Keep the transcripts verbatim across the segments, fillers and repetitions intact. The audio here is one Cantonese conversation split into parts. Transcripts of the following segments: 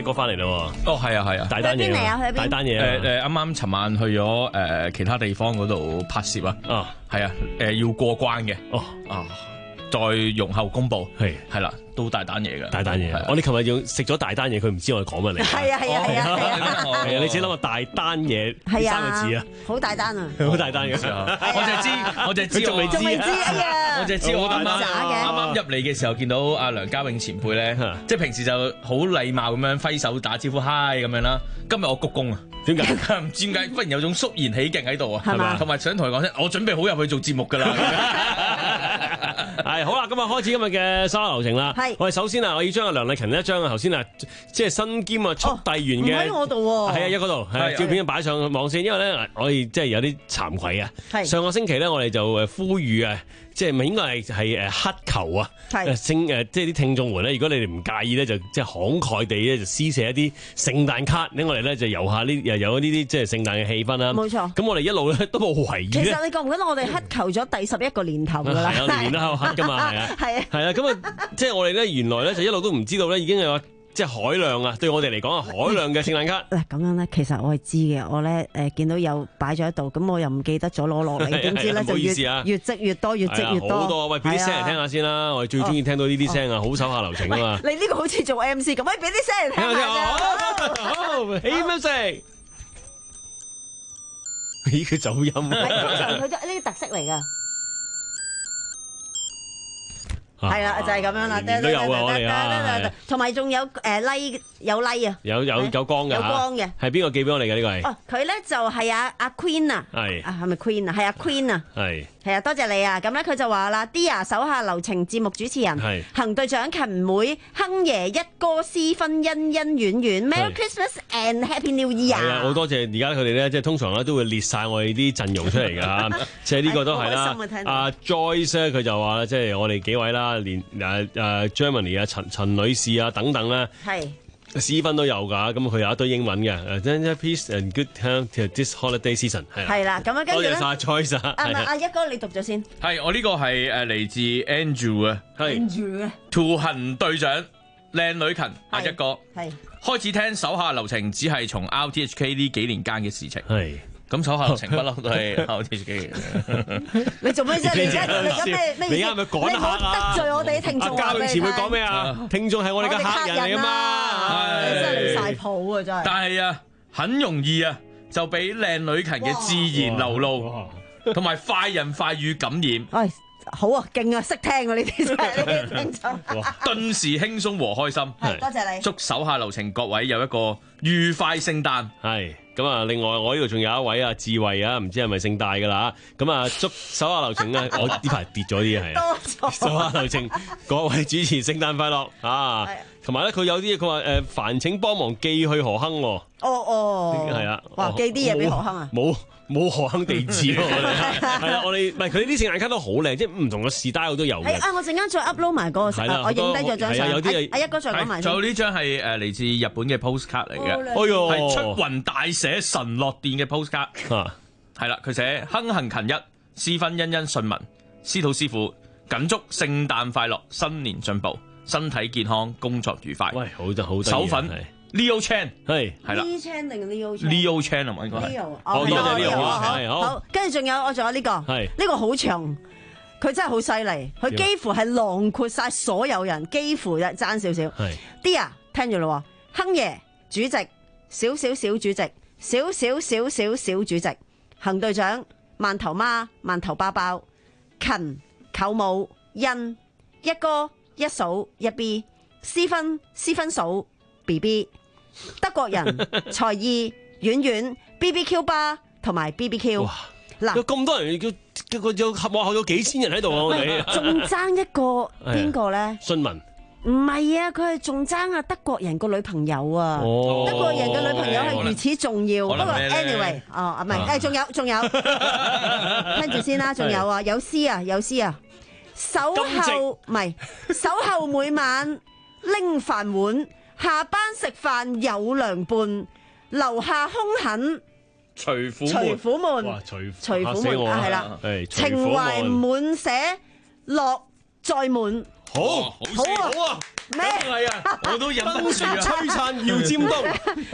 哥翻嚟咯。 哦，係啊，係啊， 大單嘢啊，去邊？ 大單嘢誒誒，啱啱尋晚去咗誒其他地方嗰度拍攝啊。 啊， 係啊，誒要過關嘅。 哦啊。再容後公佈， 係係啦，都大單嘢㗎， 大單嘢。我哋琴日要食咗大單嘢，佢唔知我哋講乜嚟。 係啊係啊係啊係啊！你自己諗下大單嘢三個字啊， 好大單啊， 好大單嘅。 我就係知，我就係知， 仲未知啊！ 我就係知我啱啱啱啱入嚟嘅時候見到阿梁家永前輩咧，即係平時就好禮貌咁樣揮手打招呼 hi 咁樣啦。今日我鞠躬啊！點解？唔知點解，忽然有種肅然起敬喺度啊！係嘛？同埋想同佢講聲，我準備好入去做節目㗎啦。 係好啦，咁啊開始今日嘅收下流程啦。係，我哋首先啊，我要將阿梁麗勤一張啊，頭先啊，即係身兼啊速遞員嘅， 唔喺我度喎。 係啊，一嗰度，係照片擺上網先，因為咧我哋即係有啲慚愧啊。係上個星期咧，我哋就誒呼籲啊，即係唔係應該係係誒乞求啊，係聲誒，即係啲聽眾們咧，如果你哋唔介意咧，就即係慷慨地咧就施捨一啲聖誕卡，令我哋咧就遊下呢又有呢啲即係聖誕嘅氣氛啦。冇錯。咁我哋一路咧都冇懷疑。其實你覺唔覺得我哋乞求咗第十一個年頭㗎啦？ 係啊，年年都喺度乞㗎嘛，係啊。係啊，係啊，咁啊，即係我哋咧，原來咧就一路都唔知道咧，已經有即係海量啊，對我哋嚟講啊，海量嘅聖誕卡。嗱，咁樣咧，其實我係知嘅，我咧誒見到有擺咗喺度，咁我又唔記得咗攞落嚟，點知咧就越越積越多，越積越多。好多，喂，俾啲聲嚟聽下先啦，我哋最中意聽到呢啲聲啊，好手下留情啊嘛。 你呢個好似做 M C 咁，喂，俾啲聲嚟聽下。 好，起乜聲？咦，佢走音啊！ 通常佢都呢啲特色嚟噶。係啦，就係咁樣啦， 都有啊，我哋啊， 同埋仲有誒 like 有 like 啊， 有有有光嘅， 有光嘅， 係邊個寄俾我哋嘅呢個係？ 哦，佢咧就係阿阿 Queen 啊， 係啊係咪 Queen 啊？係阿 Queen 啊， 係係啊，多謝你啊！咁咧佢就話啦 ，Dear 手下留情節目主持人，係行隊長勤妹亨爺一哥私分恩恩遠遠 ，Merry Christmas and Happy New Year！ 係啊，好多謝而家佢哋咧，即係通常咧都會列晒我哋啲陣容出嚟㗎，即係呢個都係啦。阿 Joyce 咧佢就話咧，即係我哋幾位啦，連誒誒 Germany 啊陳陳女士啊等等咧，係私分都有㗎，咁佢有一堆英文嘅，誒 peace and good time to this holiday season 係係啦，咁樣跟住咧， 多謝晒 Joyce 啊， 阿阿一哥你讀咗先， 係我呢個係誒嚟自 Andrew 啊，係 Andrew 啊， 圖行隊長靚女勤阿一哥， 係開始聽手下留情，只係從 R T H K 呢幾年間嘅事情，係。咁手下留情不嬲都係 R T H K 嘅。 你做咩啫？你而家你而家咩咩？ 你而家咪趕客啊！ 得罪我哋啲聽眾。 阿嘉永前會講咩啊？聽眾係我哋嘅客人嚟啊嘛！ 你真係離晒譜啊！真係。 但係啊，很容易啊，就俾靚女勤嘅自然流露，同埋快人快語感染。 哎，好啊，勁啊，識聽啊！呢啲真係呢啲聽眾。 頓時輕鬆和開心。 係，多謝你。 祝手下留情各位有一個愉快聖誕。 係。咁啊，另外我呢度仲有一位啊，智慧啊，唔知係咪姓戴噶啦？咁啊，祝手下留情啊！我呢排跌咗啲係， 多手下留情各位主持聖誕快樂啊！同埋咧，佢有啲佢話誒，煩請幫忙寄去何坑。哦哦， 係啊， 哇，寄啲嘢俾何坑啊？ 冇冇何坑地址喎，係啦，我哋唔係佢啲聖誕卡都好靚，即係唔同嘅 style 都有嘅。 啊，我陣間再 upload 埋嗰個，我影低咗張相。 有啲阿一哥再講埋。 仲有呢張係誒嚟自日本嘅 postcard 嚟嘅， 哎呦， 係出雲大寫神樂殿嘅 postcard。係啦，佢寫亨行勤一，私分恩恩順文，司徒師傅謹祝聖誕快樂，新年進步，身體健康，工作愉快。 喂，好就好。 手粉 Leo Chan 係係啦 ，Leo Chan 定 Leo Leo Chan 啊嘛，應該係。 Leo， 哦，Leo， 好，好，跟住仲有我仲有呢個，係呢個好長，佢真係好犀利，佢幾乎係囊括晒所有人，幾乎爭少少。係啲啊，聽住啦，亨爺主席，少少小主席，少少少少小主席，行隊長，饅頭媽，饅頭包包，勤舅母，恩一哥一嫂一 B， 私分私分嫂 B B。德國人才藝遠遠 B B Q 吧同埋 B B Q 嗱，有咁多人叫叫個有合幕後有幾千人喺度啊！我哋仲爭一個邊個咧？ 信文唔係啊，佢係仲爭啊德國人個女朋友啊！德國人嘅女朋友係如此重要。不過 anyway， 哦，唔係，誒，仲有仲有，聽住先啦，仲有啊，有詩啊，有詩啊，守候唔係守候每晚拎飯碗。下班食飯有涼伴，留下凶狠徐虎徐虎門， 徐徐虎門啊，係啦，情懷滿寫樂再滿， 好，好啊，好啊。 咩？ 係啊，我都忍不住啊！ 璀璨耀尖東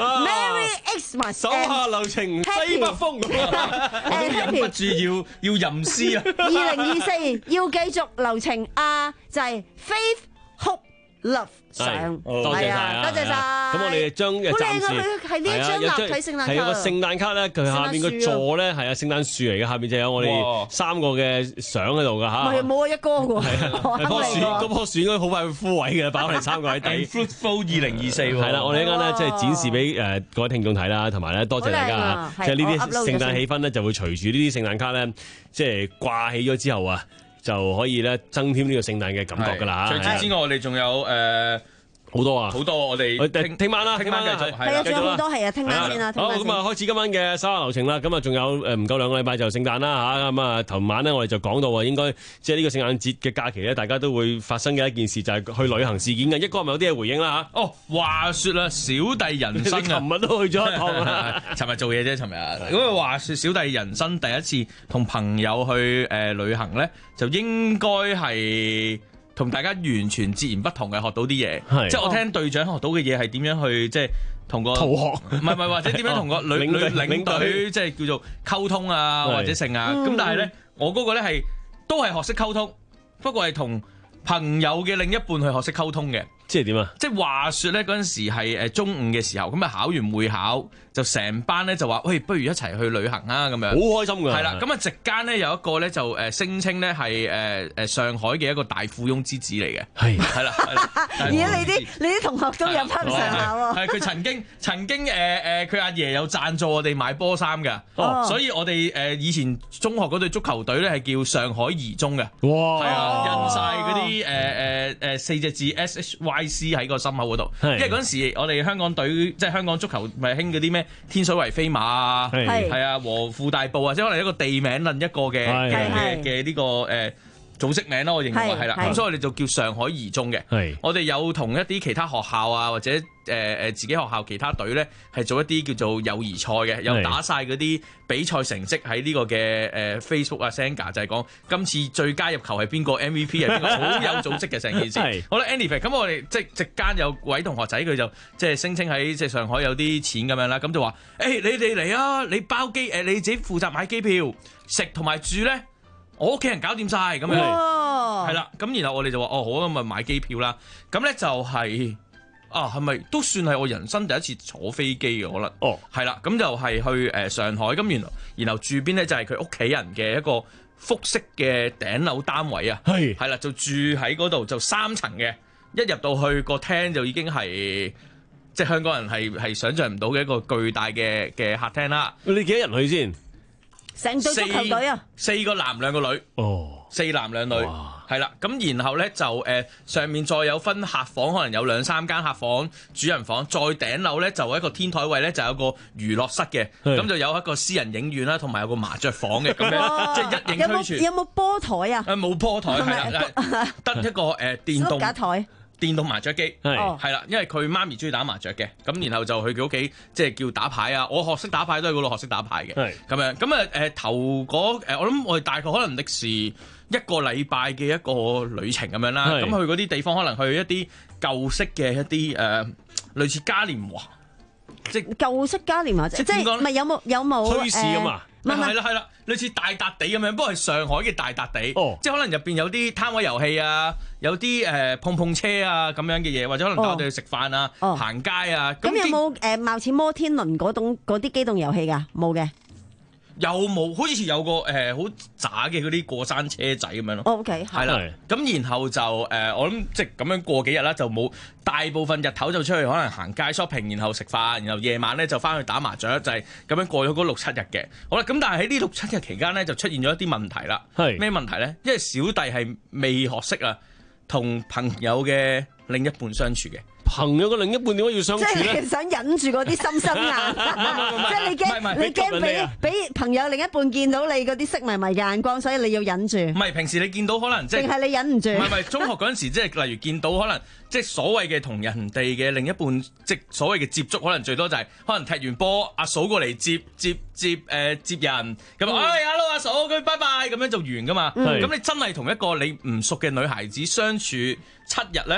，Merry Xmas， 手下留情西北風， 我都忍不住要要吟詩啊！ 二零二四要繼續留情啊，就係 Faith Hope Love。上多謝晒， 多謝晒。 咁我哋將嘅暫時係呢一張立體聖誕卡， 係有個聖誕卡咧，佢下面個座咧係啊聖誕樹嚟嘅，下面就有我哋三個嘅相喺度噶吓。 唔係冇啊一哥喎， 棵樹嗰棵樹應該好快會枯萎嘅，擺我哋三個喺底。 Fruitful 二零二四喎。 係啦，我哋一間咧即係展示俾誒各位聽眾睇啦，同埋咧多謝大家嚇，即係呢啲聖誕氣氛咧就會隨住呢啲聖誕卡咧即係掛起咗之後啊。就可以咧增添呢個聖誕嘅感覺㗎啦。 除此之外，我哋仲有誒好多啊， 好多我哋聽聽晚啦， 聽晚繼續係啊，仲有好多係啊，聽晚先啦。 好咁啊，開始今晚嘅手下留情啦。咁啊，仲有誒唔夠兩個禮拜就聖誕啦嚇。咁啊，頭晚咧我哋就講到啊，應該即係呢個聖誕節嘅假期咧，大家都會發生嘅一件事就係去旅行事件嘅。一哥係咪有啲嘢回應啦嚇？ 哦，話説啦，小弟人生啊， 琴日都去咗一趟啊， 尋日做嘢啫，尋日。咁啊話説小弟人生第一次同朋友去誒旅行咧，就應該係同大家完全截然不同嘅，學到啲嘢。即係我聽隊長學到嘅嘢係點樣去即係同個逃學， 唔係唔係或者點樣同個旅旅領隊即係叫做溝通啊，或者成啊。咁但係咧，我嗰個咧係都係學識溝通，不過係同朋友嘅另一半去學識溝通嘅。 即係點啊？ 即係話説咧，嗰陣時係誒中午嘅時候，咁啊考完會考就成班咧就話，喂，不如一齊去旅行啊咁樣。好開心㗎！ 係啦，咁啊席間咧有一個咧就誒聲稱咧係誒誒上海嘅一個大富翁之子嚟嘅。係係啦係啦。 而家你啲你啲同學都有翻上下喎。 係佢曾經曾經誒誒佢阿爺有贊助我哋買波衫㗎。哦。所以我哋誒以前中學嗰隊足球隊咧係叫上海二中嘅。哇！係啊，印晒嗰啲誒誒誒四隻字 S H Y C 喺個心口嗰度，因為嗰陣時我哋香港隊即係香港足球咪興嗰啲咩天水圍飛馬啊，係啊和富大埔啊，即係可能一個地名論一個嘅嘅嘅呢個誒組織名咯，我認為係啦，咁所以我哋就叫上海二中嘅。我哋有同一啲其他學校啊，或者誒誒自己學校其他隊咧，係做一啲叫做友誼賽嘅，又打晒嗰啲比賽成績喺呢個嘅誒 Facebook 啊 Senga 就係講今次最佳入球係邊個 M V P 係邊個，好有組織嘅成件事。好啦 ，anyway， 咁我哋即係席間有位同學仔佢就即係聲稱喺即係上海有啲錢咁樣啦，咁就話誒、欸、你哋嚟啊，你包機誒你自己負責買機票食同埋住咧。我屋企人搞掂晒咁樣，係啦，咁然後我哋就話哦好啊，咪買機票啦。咁咧就係、是、啊，係咪都算係我人生第一次坐飛機嘅可能？哦，係啦，咁就係去誒上海，咁然後然後住邊咧就係佢屋企人嘅一個複式嘅頂樓單位啊，係係啦，就住喺嗰度，就三層嘅，一入到去個廳就已經係即係香港人係係想像唔到嘅一個巨大嘅嘅客廳啦。 你幾多人去先？ 成隊足球隊啊， 四個男兩個女，哦，四男兩女，係啦，咁然後咧就誒、呃、上面再有分客房，可能有兩三間客房、主人房，再頂樓咧就一個天台位咧就有個娛樂室嘅，咁就有一個私人影院啦，同埋有個麻雀房嘅，咁樣即係一應俱全。 有冇波台啊？ 誒冇波台，係啦，得一個誒、呃、電動架台。電動麻雀機係係啦，因為佢媽咪中意打麻雀嘅，咁然後就去佢屋企即係叫打牌啊。我學識打牌都喺嗰度學識打牌嘅，咁樣咁啊誒頭嗰誒我諗我哋大概可能歷時一個禮拜嘅一個旅程咁樣啦。咁去嗰啲地方可能去一啲舊式嘅一啲誒、呃、類似嘉年華，即係舊式嘉年華，即係唔係有冇有冇推市咁啊？ 唔係係啦係啦，類似大笪地咁樣，不過係上海嘅大笪地，哦、即係可能入邊有啲攤位遊戲啊，有啲誒、呃、碰碰車啊咁樣嘅嘢，或者可能帶我哋去食飯啊、哦、行街啊。咁有冇誒貌似摩天輪嗰種嗰啲機動遊戲㗎？冇嘅。有冇？好似有個誒好渣嘅嗰啲過山車仔咁樣咯。O K，係啦。咁然後就誒、呃，我諗即係咁樣過幾日啦，就冇大部分日頭就出去可能行街 shopping，然後食飯，然後夜晚咧就翻去打麻雀，就係、是、咁樣過咗嗰六七日嘅。好啦，咁但係喺呢六七日期間咧，就出現咗一啲問題啦。係咩問題咧？因為小弟係未學識啊，同朋友嘅另一半相處嘅。朋友嘅另一半點解要相處咧？即係想忍住嗰啲心心眼，即係你驚你驚俾俾朋友另一半見到你嗰啲色迷迷嘅眼光，所以你要忍住。唔係平時你見到可能即係，定係你忍唔住？唔係唔係，中學嗰陣時即係例如見到可能即係所謂嘅同人哋嘅另一半，即係所謂嘅接觸，可能最多就係可能踢完波，阿嫂過嚟接接接誒接人咁啊，哎 hello 阿嫂，佢拜拜咁樣就完噶嘛。咁你真係同一個你唔熟嘅女孩子相處七日咧？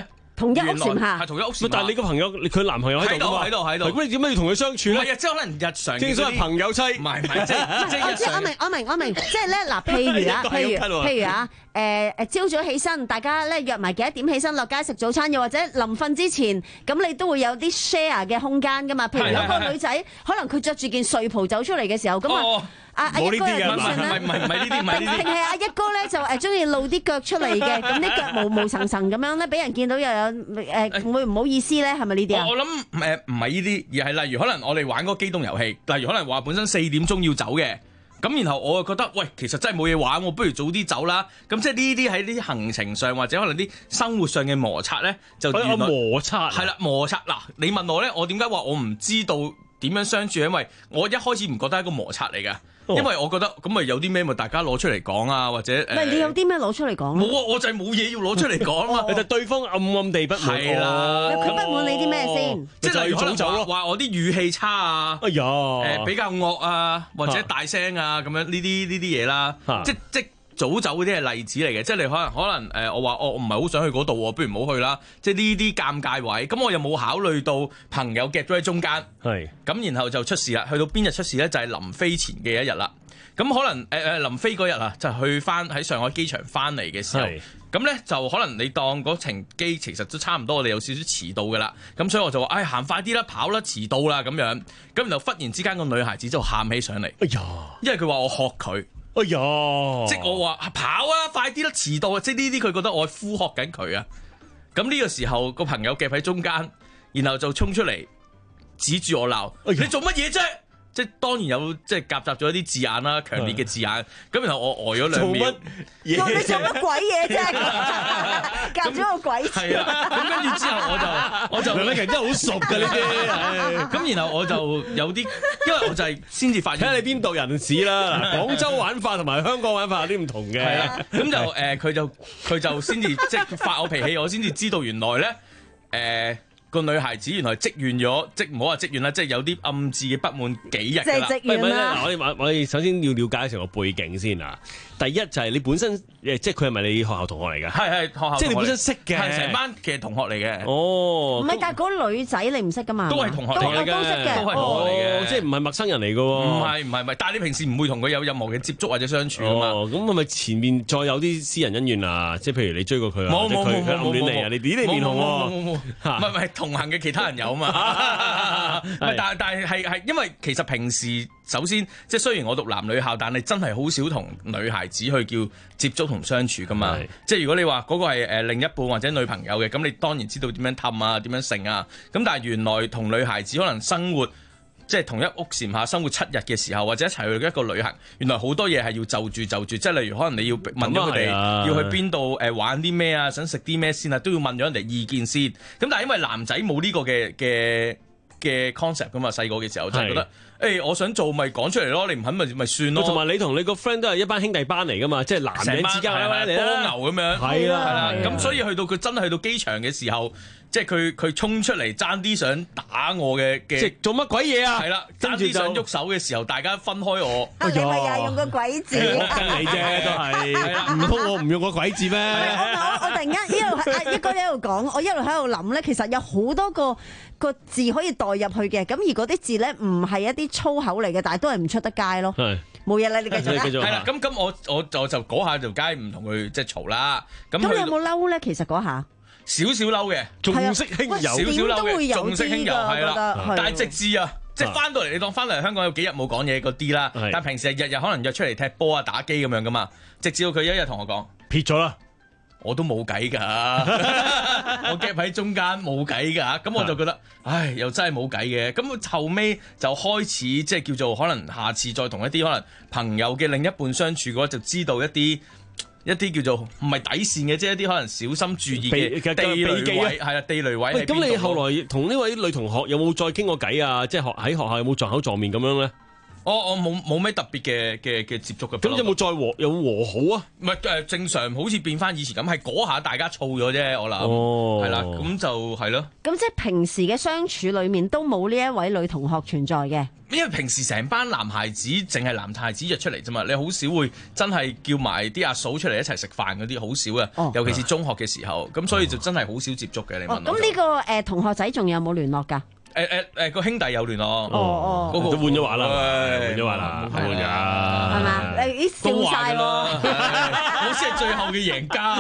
同一屋檐下， 係同一屋檐下。 但係你個朋友，佢男朋友喺度㗎嘛？ 喺度喺度。 咁你點解要同佢相處咧？ 係啊，即係可能日常。 正所謂朋友妻。 唔係唔係，即係即係我知我明我明我明，即係咧嗱，譬如啊，譬如譬如啊，誒誒，朝早起身，大家咧約埋幾多點起身落街食早餐，又或者臨瞓之前，咁你都會有啲 share 嘅空間噶嘛。譬如有個女仔，可能佢着住件睡袍走出嚟嘅時候，咁啊。阿阿一哥又點算咧？ 唔係唔係呢啲，唔係呢啲。 定係阿一哥咧就誒中意露啲腳出嚟嘅，咁啲腳毛毛層層咁樣咧，俾人見到又有誒會唔好意思咧？係咪呢啲啊？ 我諗誒唔係呢啲，而係例如可能我哋玩嗰個機動遊戲，例如可能話本身四點鐘要走嘅，咁然後我就覺得喂，其實真係冇嘢玩，我不如早啲走啦。咁即係呢啲喺啲行程上或者可能啲生活上嘅摩擦咧，就原來摩擦係啦摩擦。嗱，你問我咧，我點解話我唔知道點樣相處？因為我一開始唔覺得係一個摩擦嚟嘅。因為我覺得咁咪有啲咩咪大家攞出嚟講啊，或者誒， 唔係你有啲咩攞出嚟講？ 冇啊，我就係冇嘢要攞出嚟講啊嘛。 其實對方暗暗地不滿， 係啦， 佢不滿你啲咩先？ 即係例如可能話話我啲語氣差啊， 哎呀， 誒比較惡啊，或者大聲啊咁樣呢啲呢啲嘢啦，即即。早走嗰啲係例子嚟嘅，即係你可能可能誒，我話我唔係好想去嗰度喎，不如唔好去啦。即係呢啲尷尬位，咁我又冇考慮到朋友夾咗喺中間，係咁是然後就出事啦。去到邊日出事咧？就係、是、臨飛前嘅一日啦。咁可能誒誒、呃、臨飛嗰日啊，就去翻喺上海機場翻嚟嘅時候，咁咧是就可能你當嗰程機其實都差唔多，我哋有少少遲到噶啦。咁所以我就話：唉、哎，行快啲啦，跑啦，遲到啦咁樣。咁然後忽然之間個女孩子就喊起上嚟，哎呀，因為佢話我學佢。哎呀！即係我話跑啊，快啲啦，遲到啊！即係呢啲佢覺得我係呼喝緊佢啊。咁呢個時候個朋友夾喺中間，然後就衝出嚟指住我鬧：哎、呀你做乜嘢啫？即係當然有即係夾雜咗一啲字眼啦，強烈嘅字眼。咁然後我呆咗兩秒， 你做乜鬼嘢啫？夾咗個鬼字。 係啊。咁跟住之後我就我就兩個人真係好熟㗎呢啲。 咁然後我就有啲，因為我就係先至發現， 睇下你邊度人士啦。廣州玩法同埋香港玩法有啲唔同嘅。係啊。 咁就誒，佢、呃、就佢就先至即係發我脾氣，我先至知道原來咧誒。呃個女孩子原來積怨咗，即唔好話積怨啦，即係有啲暗自嘅不滿幾日㗎啦。 即係積怨啦。 我哋我哋首先要了解成個背景先啊。第一就係你本身誒，即係佢係咪你學校同學嚟㗎？係係學校，即係你本身識嘅，係成班其實同學嚟嘅。哦， 唔係，但係嗰個女仔你唔識㗎嘛？ 都係同學嚟嘅， 都識嘅， 都係同學嚟嘅， 即係唔係陌生人嚟㗎喎？ 唔係唔係唔係，但係你平時唔會同佢有任何嘅接觸或者相處㗎嘛？ 哦，咁係咪前面再有啲私人恩怨啊？即係譬如你追過佢啊？ 冇冇冇冇暗戀你啊？你點你面紅喎？ 唔係唔係同行嘅其他人有嘛？但係但係係係因為其實平時首先即係雖然我讀男女校，但係真係好少同女孩子去叫接觸同相處噶嘛。即係如果你話嗰個係誒另一半或者女朋友嘅，咁你當然知道點樣氹啊，點樣成啊。咁但係原來同女孩子可能生活即係同一屋檐下生活七日嘅時候，或者一齊去一個旅行，原來好多嘢係要就住就住。即係例如可能你要問咗佢哋要去邊度誒玩啲咩啊，想食啲咩先啊，都要問咗人哋意見先。咁但係因為男仔冇呢個嘅嘅嘅 concept 噶嘛，細個嘅時候就係覺得。誒，我想做咪講出嚟咯，你唔肯咪咪算咯。同埋你同你個 friend 都係一班兄弟班嚟噶嘛，即係男人之間波牛咁樣。係啦，係啦。咁所以去到佢真係去到機場嘅時候，即係佢佢衝出嚟爭啲想打我嘅嘅。 即係做乜鬼嘢啊？ 係啦，爭啲想喐手嘅時候，大家分開我。 你咪又用個鬼字？ 跟你啫，都係。唔通我唔用個鬼字咩？ 我我突然間一路喺一哥喺度講，我一路喺度諗咧，其實有好多個個字可以代入去嘅。咁而嗰啲字咧，唔係一啲粗口嚟嘅，但係都係唔出得街咯。係冇嘢啦，你繼續啦。 係啦，咁咁我我我就嗰下條街唔同佢即係嘈啦。咁咁你有冇嬲咧？其實嗰下少少嬲嘅， 重色輕友， 少少嬲嘅， 重色輕友係啦。但係直至啊，即係翻到嚟，你當翻嚟香港有幾日冇講嘢嗰啲啦。但係平時係日日可能約出嚟踢波啊、打機咁樣噶嘛。直至到佢一日同我講撇咗啦。 我都冇計㗎，我夾喺中間冇計㗎，咁我就覺得，唉，又真係冇計嘅。咁後尾就開始即係叫做可能下次再同一啲可能朋友嘅另一半相處嘅話，就知道一啲一啲叫做唔係底線嘅，即係一啲可能小心注意嘅地雷位，係啊，地雷位。 喂，咁你後來同呢位女同學有冇再傾過偈啊？即係學喺學校有冇撞口撞面咁樣咧？ 我我冇冇咩特別嘅嘅嘅接觸嘅。 咁有冇再和有和好啊？ 唔係誒，正常好似變翻以前咁，係嗰下大家燥咗啫，我諗。 哦， 係啦，咁就係咯。 咁即係平時嘅相處裏面都冇呢一位女同學存在嘅。 因為平時成班男孩子淨係男孩子約出嚟啫嘛，你好少會真係叫埋啲阿嫂出嚟一齊食飯嗰啲，好少嘅。哦、尤其是中學嘅時候，咁、哦、所以就真係好少接觸嘅。你問我。咁呢、 哦、個誒、呃、同學仔仲有冇聯絡㗎？ 誒誒誒個兄弟有聯絡。哦哦， 嗰個都換咗話啦，換咗話啦，換咗。 係嘛？你笑曬喎！ 我先係最後嘅贏家。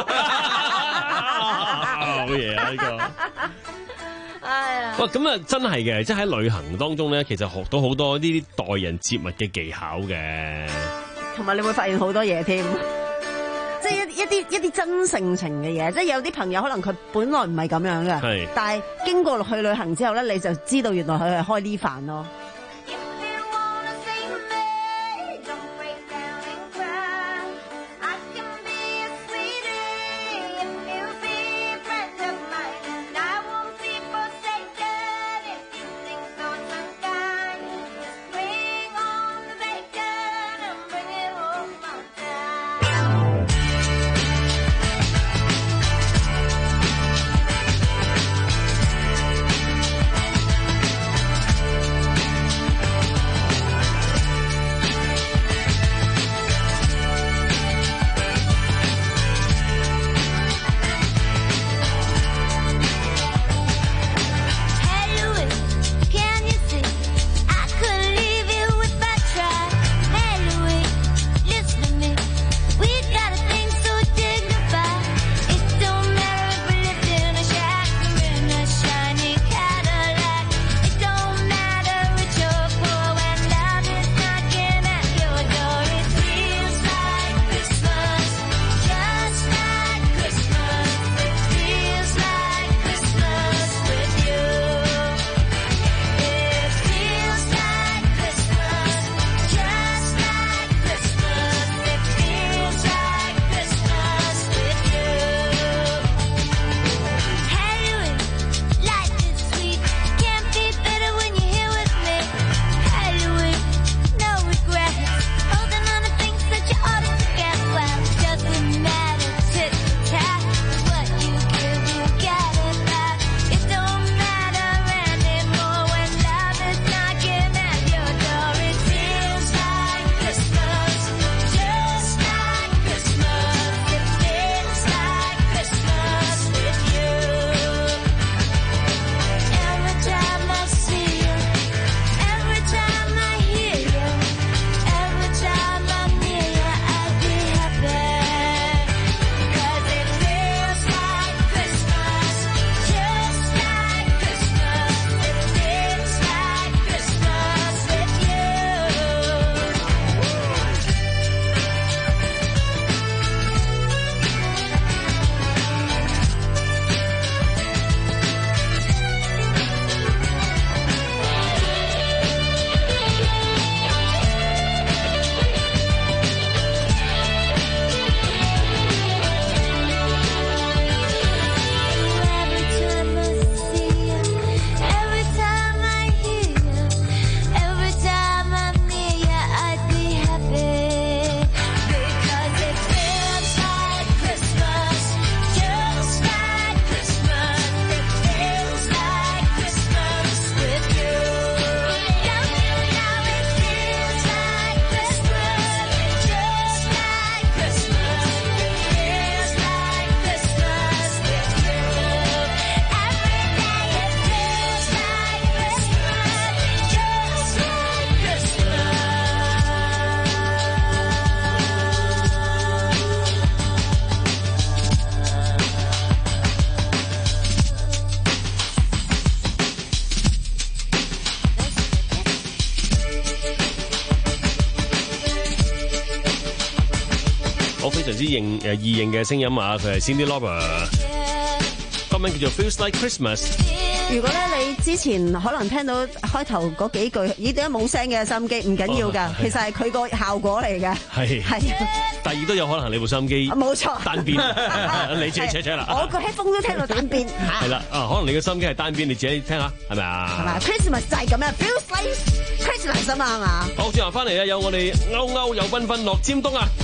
好嘢啊！呢個。 哎呀！ 哇，咁啊，真係嘅，即係喺旅行當中咧，其實學到好多呢啲待人接物嘅技巧嘅， 同埋你會發現好多嘢添，即係一一啲一啲真性情嘅嘢，即係有啲朋友可能佢本來唔係咁樣嘅， 係， 但係經過去旅行之後咧，你就知道原來佢係開呢飯咯。 非常之應誒易認嘅聲音啊！佢係 Cyndi Lauper，歌名叫做 Feels Like Christmas。 如果咧你之前可能聽到開頭嗰幾句，咦點解冇聲嘅收音機？唔緊要㗎，其實係佢個效果嚟嘅。係係。 第二都有可能你部收音機冇錯單邊，你自己 check check 啦。 我個 headphone 都聽到單邊。 係啦，啊可能你嘅收音機係單邊，你自己聽下係咪啊？ 係咪 Christmas 就係咁樣 ，feels like Christmas 啊嘛係嘛？ 好，轉頭翻嚟啊，有我哋歐歐有繽紛樂尖東啊！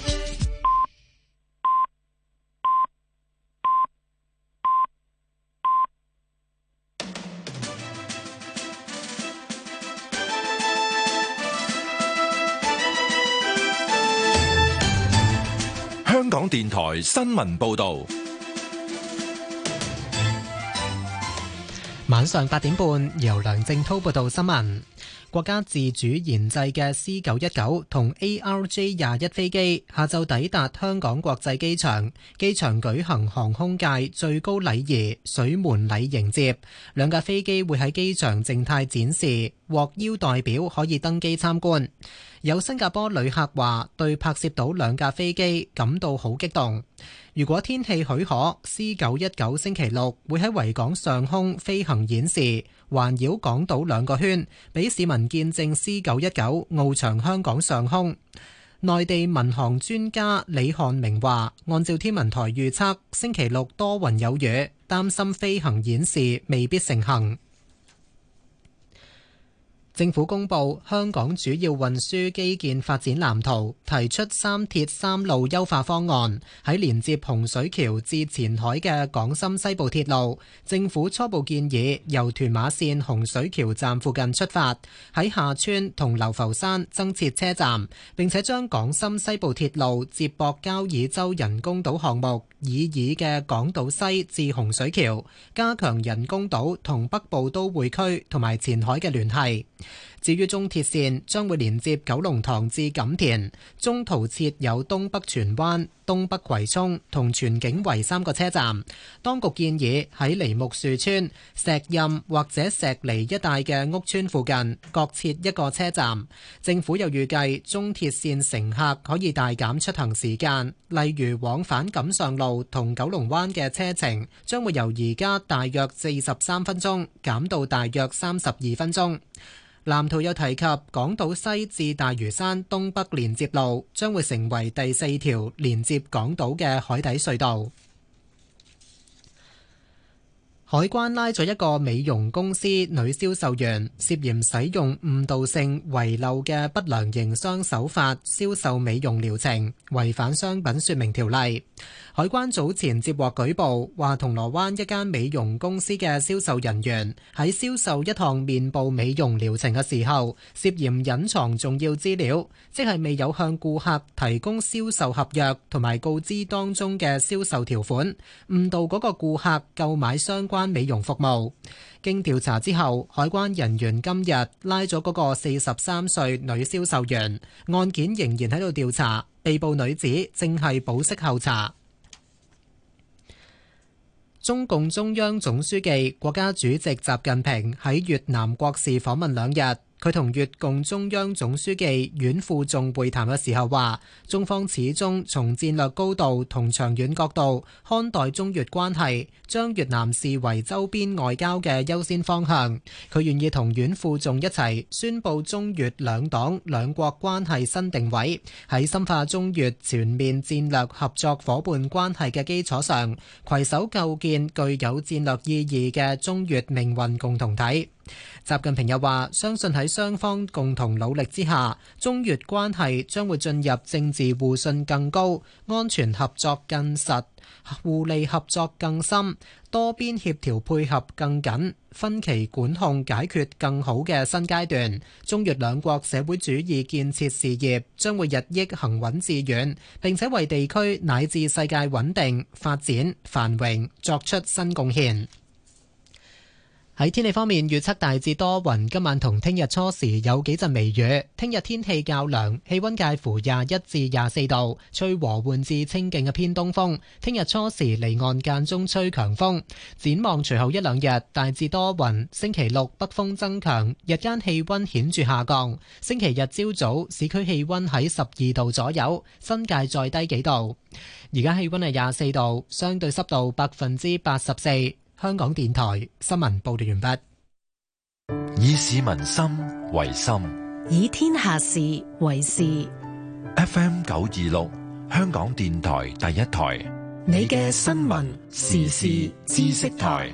香港電台新聞報道， 晚上八點半由梁正滔報道新聞。國家自主研製嘅 C 九一九同 A R J 廿一飛機下晝抵達香港國際機場，機場舉行航空界最高禮儀水門禮迎接。兩架飛機會喺機場靜態展示，獲邀代表可以登機參觀。有新加坡旅客話對拍攝到兩架飛機感到好激動。如果天氣許可 ，C 九一九星期六會喺維港上空飛行演示，環繞港島兩個圈，俾市民見證 C 九一九翱翔香港上空。內地民航專家李漢明話，按照天文台預測，星期六多雲有雨，擔心飛行演示未必成行。政府公布香港主要運輸基建發展藍圖，提出三鐵三路優化方案。喺連接洪水橋至前海嘅港深西部鐵路，政府初步建議由屯馬線洪水橋站附近出發，喺廈村同流浮山增設車站，並且將港深西部鐵路接駁交椅洲人工島項目以以嘅港島西至洪水橋，加強人工島同北部都會區同埋前海嘅聯繫。至於中鐵線將會連接九龍塘至錦田，中途設有東北荃灣、東北葵涌同荃景圍三個車站。當局建議喺梨木樹村、石蔭或者石梨一帶嘅屋邨附近各設一個車站。政府又預計中鐵線乘客可以大減出行時間，例如往返錦上路同九龍灣嘅車程將會由而家大約四十三分鐘減到大約三十二分鐘。藍圖又提及港島西至大嶼山東北連接路將會成為第四條連接港島嘅海底隧道。海關拉咗一個美容公司女銷售員，涉嫌使用誤導性遺漏嘅不良營商手法銷售美容療程，違反商品說明條例。海關早前接獲舉報，話銅鑼灣一間美容公司嘅銷售人員喺銷售一項面部美容療程嘅時候，涉嫌隱藏重要資料，即係未有向顧客提供銷售合約同埋告知當中嘅銷售條款，誤導嗰個顧客購買相關美容服務。經調查之後，海關人員今日拉咗嗰個四十三歲女銷售員，案件仍然喺度調查，被捕女子正係保釋候查。中共中央總書記、國家主席習近平喺越南國事訪問兩日。佢同越共中央總書記阮富仲會談嘅時候話，中方始終從戰略高度同長遠角度看待中越關係，將越南視為周邊外交嘅優先方向。佢願意同阮富仲一齊宣布中越兩黨兩國關係新定位，喺深化中越全面戰略合作夥伴關係嘅基礎上，攜手構建具有戰略意義嘅中越命運共同體。習近平又話，相信喺雙方共同努力之下，中越關係將會進入政治互信更高、安全合作更實、互利合作更深、多邊協調配合更緊、分歧管控解決更好嘅新階段。中越兩國社會主義建設事業將會日益行穩致遠，並且為地區乃至世界穩定、發展、繁榮作出新貢獻。喺天氣方面，預測大致多雲，今晚同聽日初時有幾陣微雨。聽日天氣較涼，氣溫介乎廿一至廿四度，吹和緩至清勁嘅偏東風。聽日初時離岸間中吹強風。展望隨後一兩日大致多雲，星期六北風增強，日間氣溫顯著下降。星期日朝早市區氣溫喺十二度左右，新界再低幾度。而家氣溫係廿四度，相對濕度百分之八十四。香港電台新聞報道完畢。 以市民心為心， 以天下事為事。 F M 九二六，香港電台第一台， 你嘅新聞時事知識台。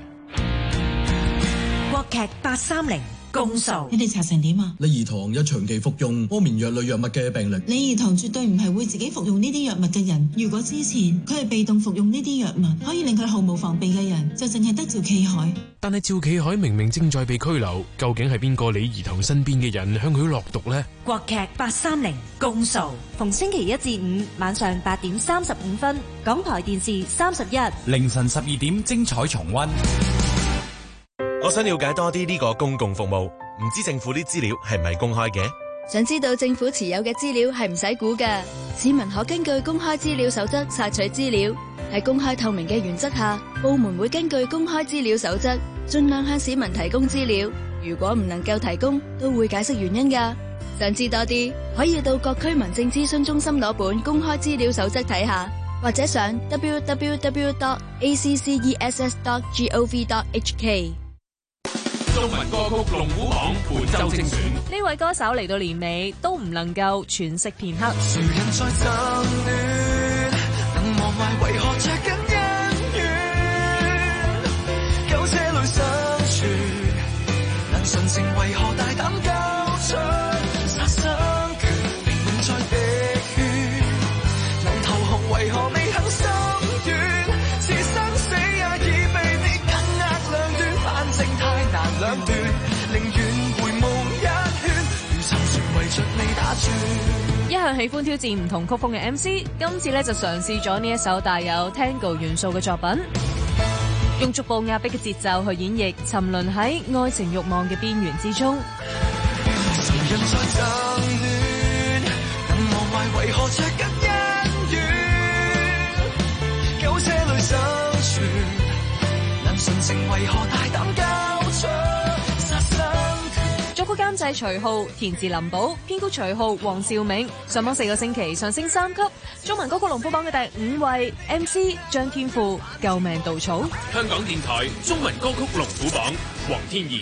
國劇八三零公訴， 你哋查成點啊？ 李儀堂有長期服用安眠藥類藥物嘅病歷。 李儀堂絕對唔係會自己服用呢啲藥物嘅人。如果之前佢係被動服用呢啲藥物，可以令佢毫無防備嘅人，就淨係得趙啟海。 但係趙啟海明明正在被拘留，究竟係邊個李儀堂身邊嘅人向佢落毒呢？ 國劇八三零公訴，逢星期一至五晚上八點三十五分，港台電視三十一， 凌晨十二點精彩重溫。 我想了解多啲呢個公共服務，唔知政府啲資料係唔係公開嘅？ 想知道政府持有嘅資料係唔使估㗎，市民可根據公開資料守則索取資料。喺公開透明嘅原則下，部門會根據公開資料守則，盡量向市民提供資料。如果唔能夠提供，都會解釋原因㗎。想知多啲，可以到各區民政諮詢中心攞本公開資料守則睇下，或者上 double-u double-u double-u dot a c c e s s dot gov dot h k。 中文歌曲龍虎榜本周精選， 呢位歌手嚟到年尾都唔能夠全息片刻。 誰人在爭戀，能忘懷為何着緊恩怨？苟且裏相處，能純情為何大膽交出？殺生權明明在滴血，能投降為何未肯心軟？是生死也已被你緊握兩端，反正太難兩斷，寧願回夢一圈，如沉船圍着你打轉。 一向喜歡挑戰唔同曲風嘅 M C， 今次咧就嘗試咗呢一首帶有 Tango 元素嘅作品，用逐步壓迫嘅節奏去演繹沉淪喺愛情慾望嘅邊緣之中。 誰人在爭戀，能忘懷為何着緊恩怨？苟且裏相處，能純情為何大膽交出？殺生權。 作曲監製徐浩，填詞林寶，編曲徐浩、黃兆銘。上榜四個星期上升三級，中文歌曲龍虎榜嘅第五位 M C 張天賦，救命稻草。 香港電台中文歌曲龍虎榜，黃天怡。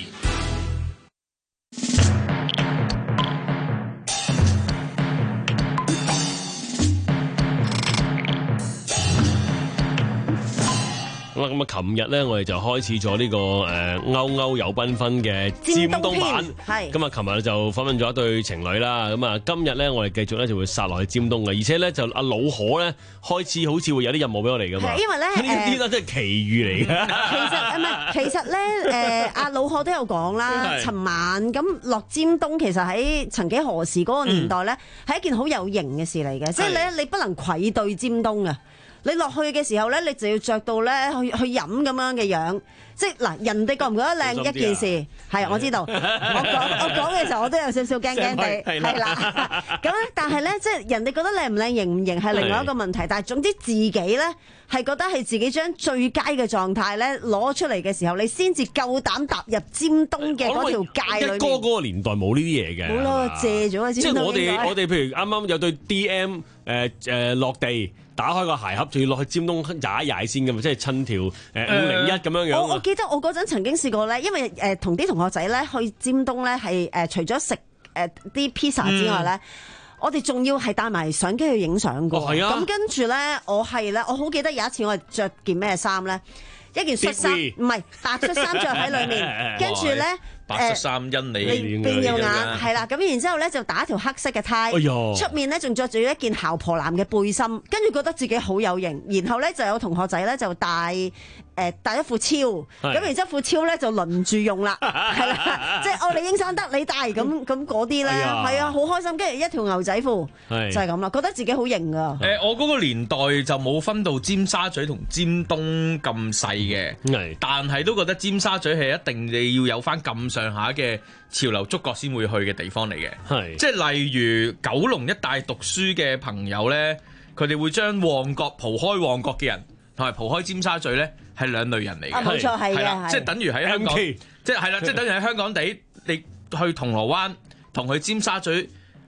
好啦，咁啊，琴日咧，我哋就開始咗呢個誒歐歐有繽紛嘅尖東版。係咁啊，琴日就訪問咗一對情侶啦。咁啊，今日咧，我哋繼續咧就會殺落去尖東嘅，而且咧就阿老可咧開始好似會有啲任務俾我哋噶嘛。 係因為咧呢啲咧真係奇遇嚟嘅。 其實唔係，其實咧誒阿老可都有講啦。尋晚咁落尖東，其實喺曾幾何時嗰個年代咧，係、嗯、一件好有型嘅事嚟嘅。即係你你不能愧對尖東啊！你落去嘅時候咧，你就要着到咧去去飲咁樣嘅樣，即係嗱，人哋覺唔覺得靚一件事？係我知道，我講我講嘅時候我都有少少驚驚地，係啦。咁但係咧，即係人哋覺得靚唔靚、型唔型係另外一個問題。但係總之自己咧係覺得係自己將最佳嘅狀態咧攞出嚟嘅時候，你先至夠膽踏入尖東嘅嗰條街裏面。 一哥嗰個年代冇呢啲嘢嘅， 冇咯，借咗啊！ 即係我哋我哋譬如啱啱有對 D M 誒誒落地。打開個鞋盒，仲要落去尖東踩一踩先㗎嘛，即係襯條誒五零一咁樣樣。 我我記得我嗰陣曾經試過咧，因為誒同啲同學仔咧去尖東咧係誒除咗食誒啲 pizza 之外咧，嗯、我哋仲要係帶埋相機去影相㗎。係、哦、啊。咁跟住咧，我係咧，我好記得有一次我係着件咩衫咧，一件恤衫，唔係白恤衫着喺裏面，跟住咧。 白恤衫因你變耀眼，係啦，咁然之後咧就打一條黑色嘅呔，出面咧仲着住一件姣婆藍嘅背心，跟住覺得自己好有型，然後咧就有同學仔咧就戴誒戴一副超，咁然之後副超咧就輪住用啦，係啦，即係哦你英生得你戴咁咁嗰啲咧，係啊好開心，跟住一條牛仔褲就係咁啦，覺得自己好型噶。 誒我嗰個年代就冇分到尖沙咀同尖東咁細嘅，但係都覺得尖沙咀係一定你要有翻咁上下嘅潮流觸覺先會去嘅地方嚟嘅，係即係例如九龍一帶讀書嘅朋友咧，佢哋會將旺角蒲開旺角嘅人同埋蒲開尖沙咀咧係兩類人嚟嘅， 冇錯係嘅， 即係等於喺香港，即係係啦，即係等於喺香港地，你去銅鑼灣同去尖沙咀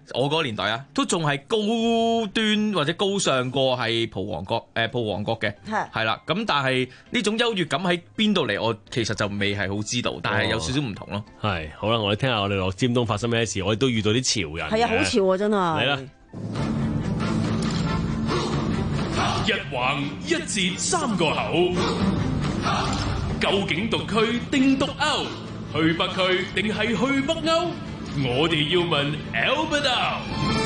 我嗰個年代啊，都仲係高端或者高尚過係葡王國誒葡王國嘅，係係啦。咁但係呢種優越感喺邊度嚟？我其實就未係好知道，但係有少少唔同咯。 係、哦、好啦，我哋聽下我哋落尖東發生咩事，我哋都遇到啲潮人。 係啊，好潮啊，真係。嚟啦！ 一橫一截三個口，究竟獨區定獨歐？去北區定係去北歐？我哋要問 Albert。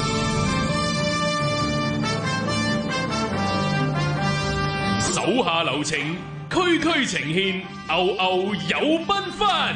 手下留情，區區呈現，歐歐有繽紛。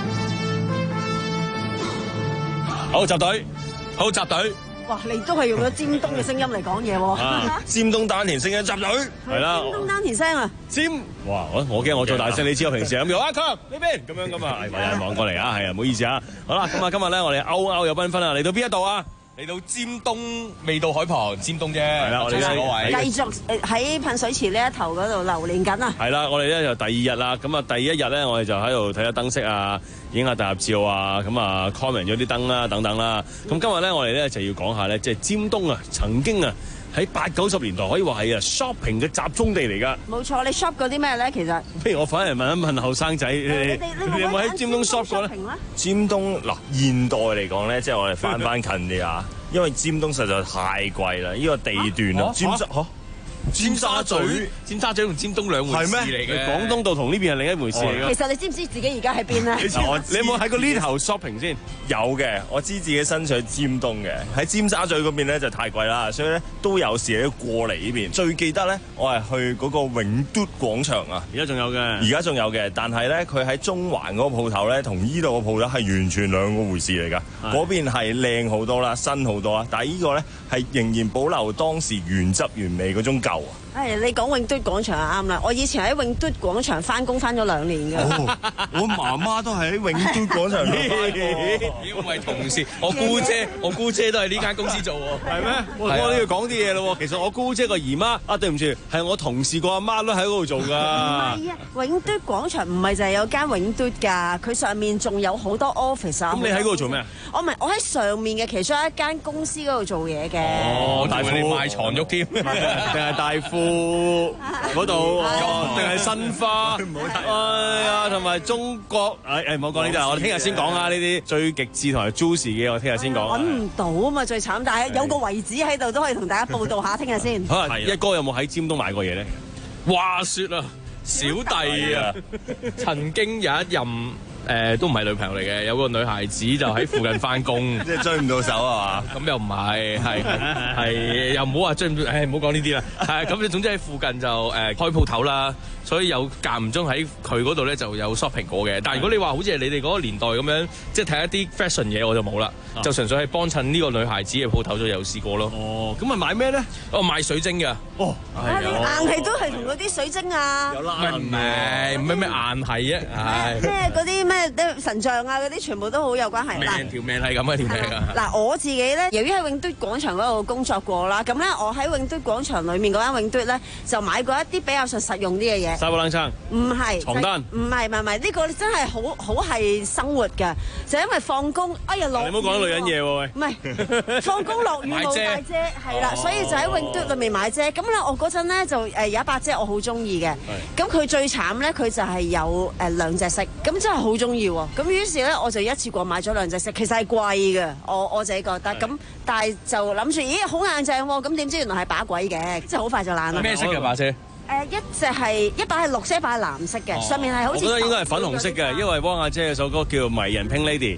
好集隊，好集隊。 哇！你都係用咗尖東嘅聲音嚟講嘢喎。 尖東丹田聲嘅集隊，係啦。 尖東丹田聲啊！ 尖。哇！我我驚我做大聲，你知我平時咁樣。阿強呢邊咁樣噶嘛？係咪有人望過嚟啊？係啊，唔好意思啊。好啦，咁啊，今日咧我哋歐歐有繽紛啊！嚟到邊一度啊？嚟到尖東，未到海旁，尖東啫。係啦，我哋各位繼續喺噴水池呢一頭嗰度流連緊啊！ 係啦，我哋咧就第二日啦。咁啊，第一日咧，我哋就喺度睇下燈飾啊，影下大合照啊，咁啊 comment 咗啲燈啦，等等啦。咁今日咧，我哋咧就要講下咧，即係尖東啊，曾經啊喺八九十年代可以話係啊 shopping 嘅集中地嚟㗎。 冇錯，你 shop 過啲咩咧？其實， 不如我反而問一問後生仔，你你有冇喺尖東 shop 過咧？ 尖東嗱，現代嚟講咧，即係我哋翻翻近啲啊，因為尖東實在太貴啦，呢個地段啊，尖沙嚇。尖沙咀， 尖沙咀同尖東兩回事嚟嘅。 廣東道同呢邊係另一回事嚟嘅。 其實你知唔知自己而家喺邊咧？ 你有冇喺過呢頭 shopping 先？ 有嘅，我知自己身處尖東嘅，喺尖沙咀嗰邊咧就太貴啦，所以咧都有時咧過嚟呢邊。最記得咧，我係去嗰個永嘟廣場啊， 而家仲有嘅， 而家仲有嘅，但係咧佢喺中環嗰個鋪頭咧，同依度個鋪頭係完全兩個回事嚟㗎。嗰邊係靚好多啦，新好多啦，但係呢個咧係仍然保留當時原汁原味嗰種舊啊。 誒，你講永嘟廣場就啱啦！我以前喺永嘟廣場翻工翻咗兩年嘅。 哦，我媽媽都係喺永嘟廣場翻過。 因為同事，我姑姐，我姑姐都係呢間公司做喎。 係咩？我我都要講啲嘢咯。其實我姑姐個姨媽啊，對唔住，係我同事個阿媽都喺嗰度做㗎。唔係啊，永嘟廣場唔係就係有間永嘟㗎，佢上面仲有好多 office 啊。 咁你喺嗰度做咩啊？ 我唔係，我喺上面嘅其中一間公司嗰度做嘢嘅。 哦，大夫你賣床褥添，定係大夫？嗰度定係新花？唔好睇。哎呀，同埋中國，誒誒，唔好講呢啲啦，我聽日先講啊！呢啲最極致同埋 juicy 嘅，我聽日先講。 揾唔到啊嘛，最慘，但係有個遺址喺度都可以同大家報道下，聽日先。 好啊，一哥有冇喺尖東買過嘢咧？ 話説啊，小弟啊，曾經有一任。誒、呃、都唔係女朋友嚟嘅，有個女孩子就喺附近翻工， 即係追唔到手係嘛？ 咁又唔係，係係又唔好話追唔到，誒唔好講呢啲啦。係咁，總之喺附近就誒、呃、開鋪頭啦，所以有間唔中喺佢嗰度咧就有 shopping 過嘅。但係如果你話好似係你哋嗰個年代咁樣，即係睇一啲 fashion 嘢，我就冇啦，啊、就純粹係幫襯呢個女孩子嘅鋪頭就有試過咯。 哦，咁啊買咩咧？ 哦，賣水晶嘅。哦， 啊你硬係都係同嗰啲水晶啊？ 有啦，唔係咩咩硬係啊？ 咩嗰啲咩？神像啊，嗰啲全部都好有關係。 嗱，條命係咁嘅條命啊！ 嗱，我自己咧，由於喺永嘟廣場嗰度工作過啦，咁咧我喺永嘟廣場裏面嗰間永嘟咧，就買過一啲比較實實用啲嘅嘢。 沙煲冷餐？ 唔係床單？ 唔係唔係唔係，呢個真係好好係生活㗎，就因為放工，哎呀落雨。 你唔好講女人嘢喎喂。 唔係，放工落雨冇帶遮，係啦，所以就喺永嘟裏面買遮。咁咧，我嗰陣咧就誒有一把遮，我好中意嘅。咁佢最慘咧，佢就係有誒兩隻色，咁真係好中意喎。咁於是咧，我就一次過買咗兩隻色，其實係貴嘅，我我自己覺得。咁但係就諗住，咦，好硬淨喎！咁點知原來係把鬼嘅，即係好快就爛啦。 咩色嘅把遮？誒， 一隻係一把係綠色，一把係藍色嘅，上面係好似。 我覺得應該係粉紅色嘅，因為汪阿姐嘅首歌叫《迷人 Pink Lady》。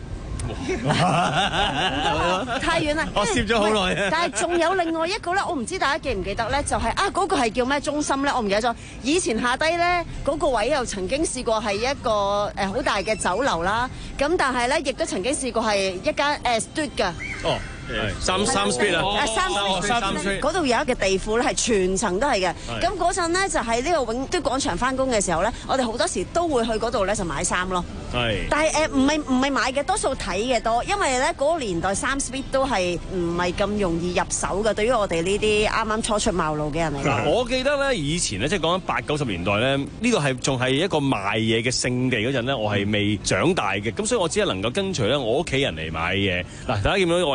太遠啦！ 我攝咗好耐。 但係仲有另外一個咧，我唔知大家記唔記得咧，就係啊嗰個係叫咩中心咧？我唔記得咗。以前下低咧嗰個位又曾經試過係一個誒好大嘅酒樓啦。咁但係咧，亦都曾經試過係一間誒 Street 㗎。哦。 三三 street 啊， 三 street 嗰度有一個地庫咧，係全層都係嘅。咁嗰陣咧就喺呢個永嘟廣場翻工嘅時候咧，我哋好多時都會去嗰度咧就買衫咯。係。但係誒唔係唔係買嘅，多數睇嘅多，因為咧嗰個年代三 street 都係唔係咁容易入手嘅，對於我哋呢啲啱啱初出茅廬嘅人嚟講。 我記得咧以前咧，即係講緊八九十年代咧，呢個係仲係一個賣嘢嘅聖地嗰陣咧，我係未長大嘅，咁所以我只係能夠跟隨咧我屋企人嚟買嘢。嗱，大家見到我哋斜對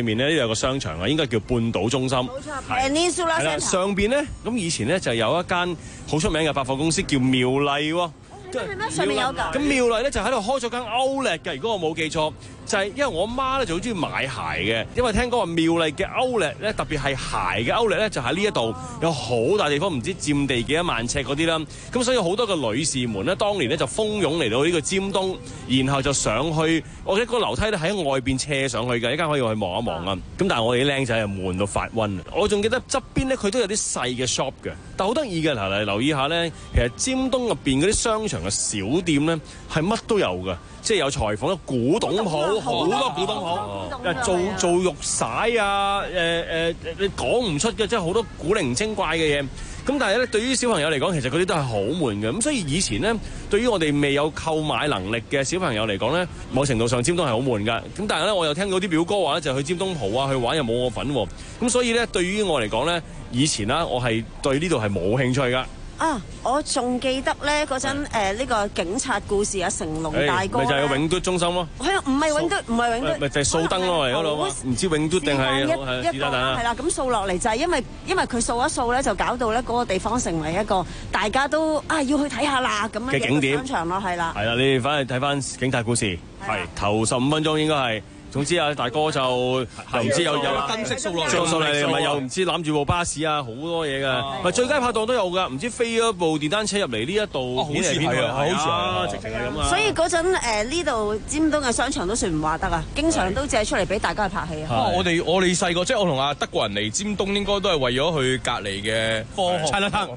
裏面咧，呢度有個商場啊，應該叫半島中心。 冇錯 ，Peninsula Centre。 上邊咧，咁以前咧就有一間好出名嘅百貨公司叫妙麗喎。 上面有㗎。 咁妙麗咧就喺度開咗間 Outlet嘅，如果我冇記錯，就係因為我媽咧就好中意買鞋嘅，因為聽講話妙麗嘅 Outlet咧，特別係鞋嘅 Outlet咧，就喺呢一度有好大地方，唔知佔地幾多萬尺嗰啲啦。咁所以好多嘅女士們咧，當年咧就蜂擁嚟到呢個尖東，然後就上去，我記得個樓梯咧喺外邊斜上去嘅，一間可以去望一望啊。咁但係我哋啲僆仔係悶到發暈。我仲記得側邊咧佢都有啲細嘅 shop 嘅，但好得意嘅，嗱，留意下咧，其實尖東入邊嗰啲商場嘅小店咧係乜都有㗎。即係有裁縫、古董鋪，好多古董鋪，做做玉璽啊，誒、呃、誒，你講唔出嘅，即係好多古靈精怪嘅嘢。咁但係咧，對於小朋友嚟講，其實嗰啲都係好悶嘅。咁所以以前咧，對於我哋未有購買能力嘅小朋友嚟講咧，某程度上尖東係好悶㗎。咁但係咧，我又聽到啲表哥話咧，就去尖東蒲啊，去玩又冇我份喎。咁所以咧，對於我嚟講咧，以前啦，我係對呢度係冇興趣㗎。 啊！我仲記得咧嗰陣誒呢個警察故事啊，成龍大哥咪就係永敦中心咯。 係啊，唔係永敦，唔係永敦， 咪就係掃燈咯嚟嗰度，唔知永敦定係一個係啦。咁掃落嚟就係因為因為佢掃一掃咧，就搞到咧嗰個地方成為一個大家都啊要去睇下啦咁樣嘅景點商場咯，係啦。 係啦，你哋翻去睇翻警察故事，係頭十五分鐘應該係。總之啊，大哥就又唔知有有燈飾掃落嚟，掃嚟咪又唔知攬住部巴士啊，好多嘢㗎。咪最佳拍檔都有㗎，唔知飛咗部電單車入嚟呢一度，好似係啊，好似啊，直情係咁啊。 所以嗰陣誒呢度尖東嘅商場都算唔話得啊，經常都借出嚟俾大家去拍戲啊。 我哋我哋細個即係我同阿德國人嚟尖東，應該都係為咗去隔離嘅科學。係係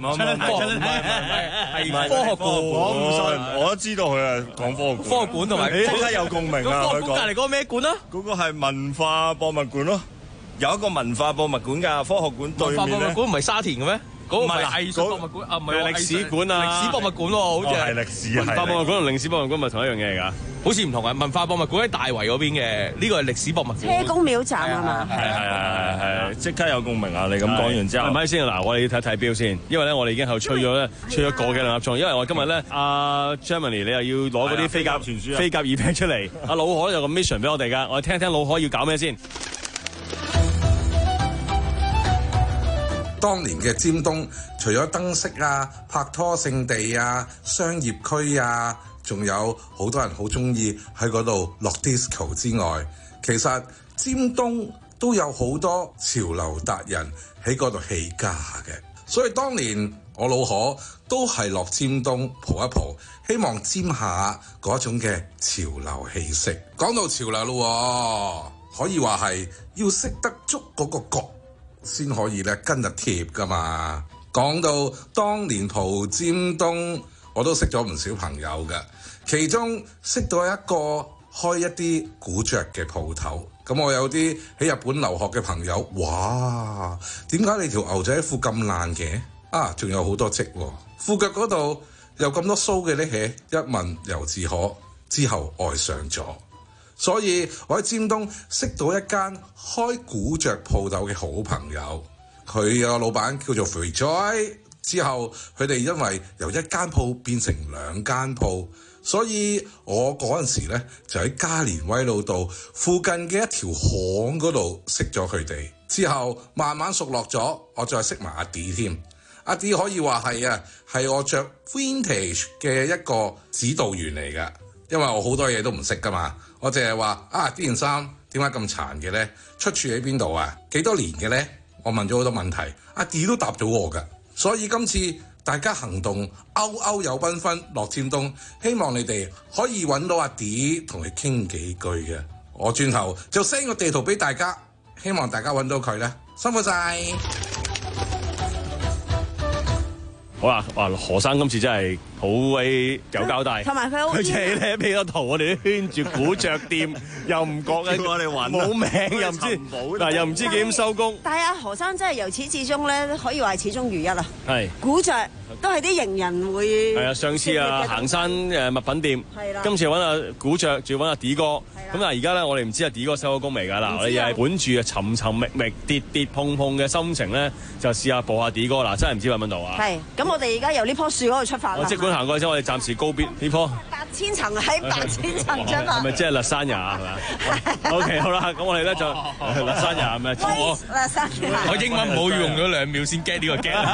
科學館。 我唔信，我都知道佢係講科學館。 科學館同埋即刻有共鳴啊！ 科學館隔離嗰個咩館啊？ 嗰個係文化博物館咯，有一個文化博物館㗎，科學館對面咧。文化博物館唔係沙田嘅咩？嗰個係藝術博物館啊，唔係歷史館啊， 歷史博物館喎，好似係歷史。 文化博物館同歷史博物館咪同一樣嘢嚟㗎？ 好似唔同啊！文化博物館喺大圍嗰邊嘅，呢個係歷史博物館。 車公廟站啊嘛。 係係係係， 即刻有共鳴啊！你咁講完之後， 係咪先嗱？我哋要睇睇表先，因為咧我哋已經係吹咗咧，吹咗個幾兩粒鐘。因為我今日咧，阿 Germany 你又要攞嗰啲飛鴿傳書、飛鴿耳釘出嚟。阿老可有個 mission 俾我哋㗎，我哋聽聽老可要搞咩先。 當年嘅尖東，除咗燈飾啊、拍拖勝地啊、商業區啊，仲有好多人好中意喺嗰度落 disco 之外，其實尖東都有好多潮流達人喺嗰度起家嘅。所以當年我老可都係落尖東蒲一蒲，希望沾下嗰種嘅潮流氣息。講到潮流咯，可以話係要識得捉嗰個角先可以咧跟得貼噶嘛。講到當年蒲尖東，我都識咗唔少朋友嘅，其中識到一個開一啲古着嘅鋪頭。咁我有啲喺日本留學嘅朋友，哇！點解你條牛仔褲咁爛嘅？啊，仲有好多跡喎，褲腳嗰度有咁多鬚嘅呢？一問猶自可，之後愛上咗。所以我喺尖東識到一間開古着鋪頭嘅好朋友，佢個老闆叫做肥 Joy。之後佢哋因為由一間鋪變成兩間鋪，所以我嗰陣時咧就喺加連威老道附近嘅一條巷嗰度識咗佢哋。之後慢慢熟絡咗，我再識埋阿 D 添。阿 D 可以話係啊，係我着 vintage 嘅一個指導員嚟㗎，因為我好多嘢都唔識㗎嘛。我淨係話啊，呢件衫點解咁殘嘅咧？出處喺邊度啊？幾多年嘅咧？我問咗好多問題，阿 D 都答咗我㗎。所以今次大家行動歐歐有繽紛落尖東，希望你哋可以揾到阿 D 同佢傾幾句嘅。我轉頭就 send 個地圖俾大家，希望大家揾到佢咧。辛苦晒。 好啦，哇！何生今次真係好鬼有交代， 同埋佢好佢斜咧俾個圖，我哋都圈住古着店，又唔覺嘅， 我哋揾冇名又唔知，嗱又唔知幾點收工。 但係阿何生真係由始至終咧，可以話係始終如一啊！ 係古着都係啲型人會係啊！上次啊行山誒物品店， 係啦， 今次揾阿古着，仲要揾阿 D 哥。咁啊而家咧，我哋唔知阿 D 哥收咗工未㗎啦？我哋又係本住啊尋尋覓覓、跌跌碰碰嘅心情咧，就試下播下 D 哥嗱，真係唔知揾唔揾到啊！ 係咁，我哋而家由呢棵樹嗰度出發啦。 我即管行過去先，我哋暫時告別呢棵。 千層喺八千層啫嘛。 係咪即係辣山牙係咪 ？OK 好啦，咁我哋咧就辣山牙係咪？ 我辣山牙。 我英文冇用咗兩秒先 get 呢個 get。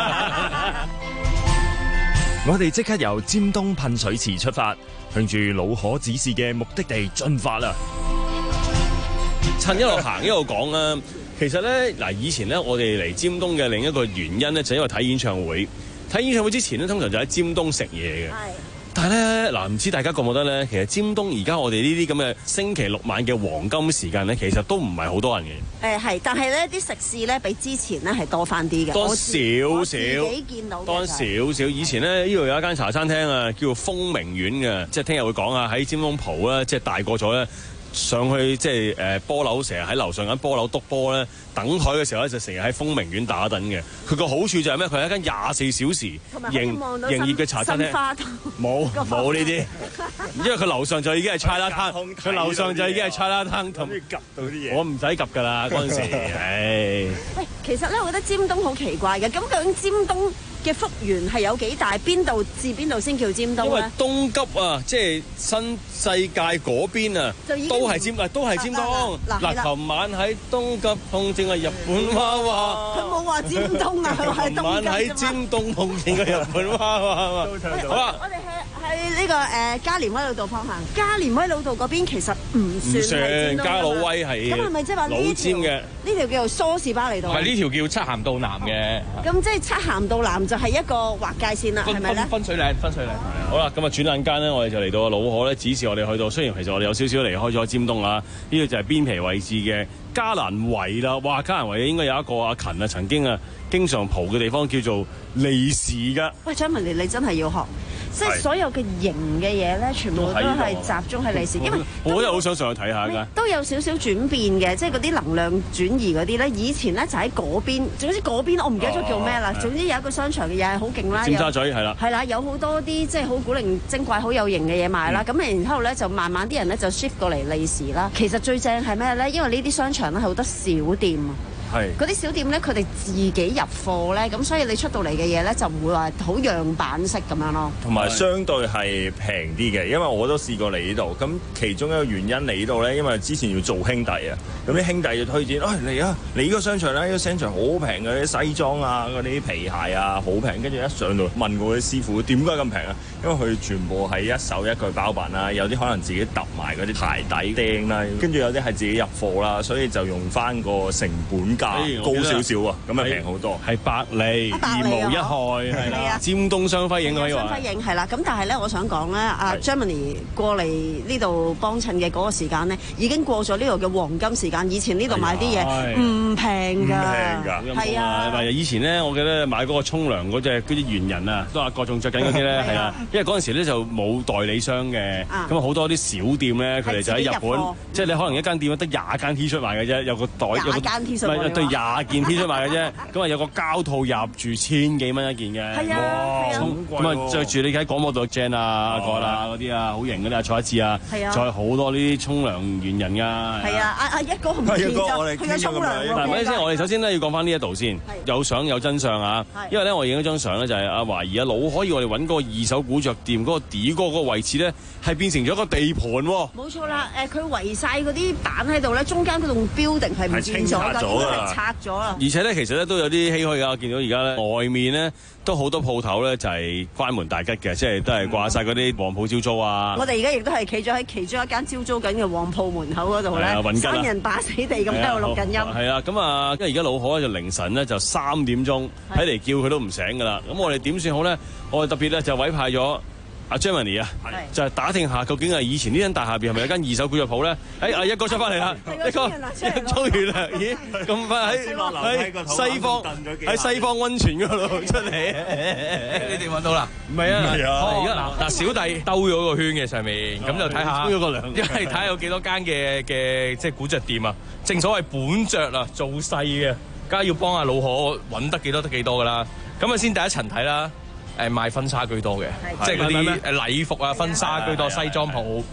我哋即刻由尖東噴水池出發，向住老可指示嘅目的地進發啦！ 趁一路行一路講啦。其實咧嗱，以前咧我哋嚟尖東嘅另一個原因咧，就係因為睇演唱會。睇演唱會之前咧，通常就喺尖東食嘢嘅。但係咧嗱，唔知大家覺唔覺得咧？其實尖東而家我哋呢啲咁嘅星期六晚嘅黃金時間咧，其實都唔係好多人嘅。 誒係，但係咧啲食肆咧比之前咧係多翻啲嘅。 多少少， 自己見到多少少。以前咧呢度有一間茶餐廳啊，叫做風明苑嘅，即係聽日會講啊，喺尖東蒲啦，即係大個咗咧。上去即係誒波樓，成日喺樓上緊波樓篤波咧，等台嘅時候咧就成日喺豐明苑打等嘅。佢個好處就係咩？佢係一間廿四小時營營業嘅茶餐廳。冇冇呢啲，因為佢樓上就已經係菜啦攤，佢樓上就已經係菜啦攤，同夾到啲嘢。我唔使夾㗎啦，嗰陣時，唉。 喂，其實咧，我覺得尖東好奇怪嘅。咁究竟尖東嘅幅員係有幾大？邊度至邊度先叫尖東咧？ 因為東急啊，即係新世界嗰邊啊，都係尖啊，都係尖東。嗱，琴晚喺東急碰正係日本娃娃。 佢冇話尖東啊，佢話係東急啫嘛。琴晚喺尖東碰正嘅日本娃娃。好啦， 我哋喺喺呢個誒加連威老道方向。加連威老道嗰邊其實唔算係尖東。 加老威係。 咁係咪即係話呢條呢條叫做梳士巴利道？ 係呢條叫漆咸道南嘅。 咁即係漆咸道南就係一個劃界線啦，係咪咧？ 分水嶺，分水嶺。 好啦，咁啊轉眼間咧，我哋就嚟到啊老可咧指示我哋去到。雖然其實我哋有少少離開咗尖東啊，呢個就係邊皮位置嘅加蘭圍啦。哇，加蘭圍應該有一個阿勤啊，曾經啊經常蒲嘅地方叫做利時㗎。 喂，張文烈，你真係要學。即係所有嘅型嘅嘢咧，全部都係集中喺利是，因為我又好想上去睇下㗎。 都有少少轉變嘅，即係嗰啲能量轉移嗰啲咧。以前咧就喺嗰邊，總之嗰邊我唔記得咗叫咩啦。總之有一個商場嘅嘢係好勁啦。 尖沙咀係啦， 係啦，有好多啲即係好古靈精怪、好有型嘅嘢賣啦。咁然之後咧就慢慢啲人咧就 shift 過嚟利是啦。其實最正係咩咧？因為呢啲商場咧係好多小店啊。嗰啲小店咧，佢哋自己入貨咧，咁所以你出到嚟嘅嘢咧就唔會話好樣板式咁樣咯。 同埋相對係平啲嘅，因為我都試過嚟呢度。咁其中一個原因嚟呢度咧，因為之前要做兄弟啊，咁啲兄弟就推薦，哎嚟啊！你呢個商場咧，呢個商場好平嘅，啲西裝啊，嗰啲皮鞋啊，好平。跟住一上到問我啲師傅點解咁平啊？因為佢全部係一手一腳包辦啦，有啲可能自己揼埋嗰啲鞋底釘啦，跟住有啲係自己入貨啦，所以就用翻個成本高少少啊，咁啊平好多， 係百利而無一害，係啦。尖東雙輝映可以話。雙輝映係啦，咁但係咧，我想講咧，阿 Germany 過嚟呢度幫襯嘅嗰個時間咧，已經過咗呢度嘅黃金時間。以前呢度買啲嘢唔平㗎，係啊。 係以前咧，我記得買嗰個沖涼嗰隻嗰啲猿人啊，都話各種着緊嗰啲咧，係啊。因為嗰陣時咧就冇代理商嘅，咁啊好多啲小店咧，佢哋就喺日本，即係你可能一間店得廿間 T 恤賣嘅啫，有個袋有個間 T 恤， 對廿件 T 恤賣嘅啫，咁啊有個膠套入住千幾蚊一件嘅， 係啊， 咁啊着住你喺廣播道 Jen 啊、阿國啦嗰啲啊，好型嗰啲啊，蔡一智啊，仲有好多呢啲沖涼猿人㗎。係啊，阿阿一哥唔見咗，佢有沖涼。 嗱，咪先，我哋首先咧要講翻呢一度先，有相有真相啊，因為咧我影咗張相咧就係阿懷疑阿老可以我哋揾嗰個二手古着店嗰個底哥嗰個位置咧係變成咗一個地盤喎。 冇錯啦，誒佢圍晒嗰啲板喺度咧，中間嗰棟 building 係唔見咗㗎，已經係拆咗啦。 而且咧，其實咧都有啲唏噓㗎。我見到而家咧外面咧都好多鋪頭咧就係關門大吉嘅，即係都係掛晒嗰啲旺鋪招租啊。 我哋而家亦都係企咗喺其中一間招租緊嘅旺鋪門口嗰度咧，三人打死地咁喺度錄緊音。 係啊，咁啊，因為而家老可咧就凌晨咧就三點鐘，睇嚟叫佢都唔醒㗎啦。咁我哋點算好咧？我哋特別咧就委派咗阿 Germany 啊，就係打聽下究竟係以前呢間大廈入邊係咪有間二手古着鋪咧？誒，阿一哥出翻嚟啦，一哥，租完啦，咦，咁快喺喺西方喺西方溫泉嗰度出嚟， 你哋揾到啦？唔係啊，而家嗱小弟兜咗個圈嘅上面，咁就睇下， 兜咗個兩， 因為睇下有幾多間嘅嘅即係古着店啊。正所謂本着啊，做細嘅，梗係要幫阿老可揾得幾多得幾多㗎啦。咁啊，先第一層睇啦。誒賣婚紗居多嘅，即係嗰啲誒禮服啊、婚紗居多、西裝鋪。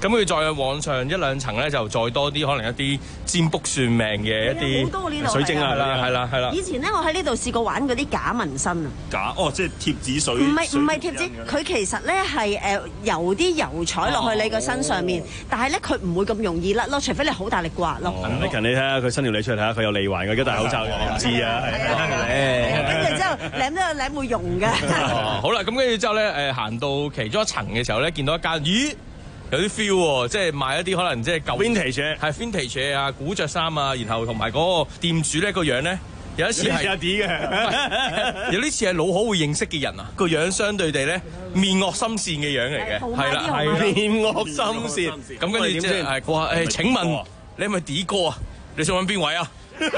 咁佢再往上一兩層咧，就再多啲可能一啲占卜算命嘅一啲水晶啊，係啦係啦係啦。 以前咧，我喺呢度試過玩嗰啲假紋身啊。 假哦，即係貼紙水。 唔係唔係貼紙，佢其實咧係誒油啲油彩落去你個身上面，但係咧佢唔會咁容易甩咯，除非你好大力刮咯。 你近你睇下佢伸條脷出嚟睇下，佢有脷環嘅，而家戴口罩嘅，你唔知啊。 跟住之後舐都有舐會溶嘅。 好啦，咁跟住之後咧，誒行到其中一層嘅時候咧，見到一間，咦？有啲 feel 喎，即係賣一啲可能即係舊 vintage 係 vintage 啊，古着衫啊，然後同埋嗰個店主咧個樣咧，有一次係阿 D 嘅， 有啲似係老可會認識嘅人啊，個樣相對地咧面惡心善嘅樣嚟嘅，係啦，係面惡心善。 咁跟住即係係話誒，請問你係咪 D 哥啊？你想揾邊位啊？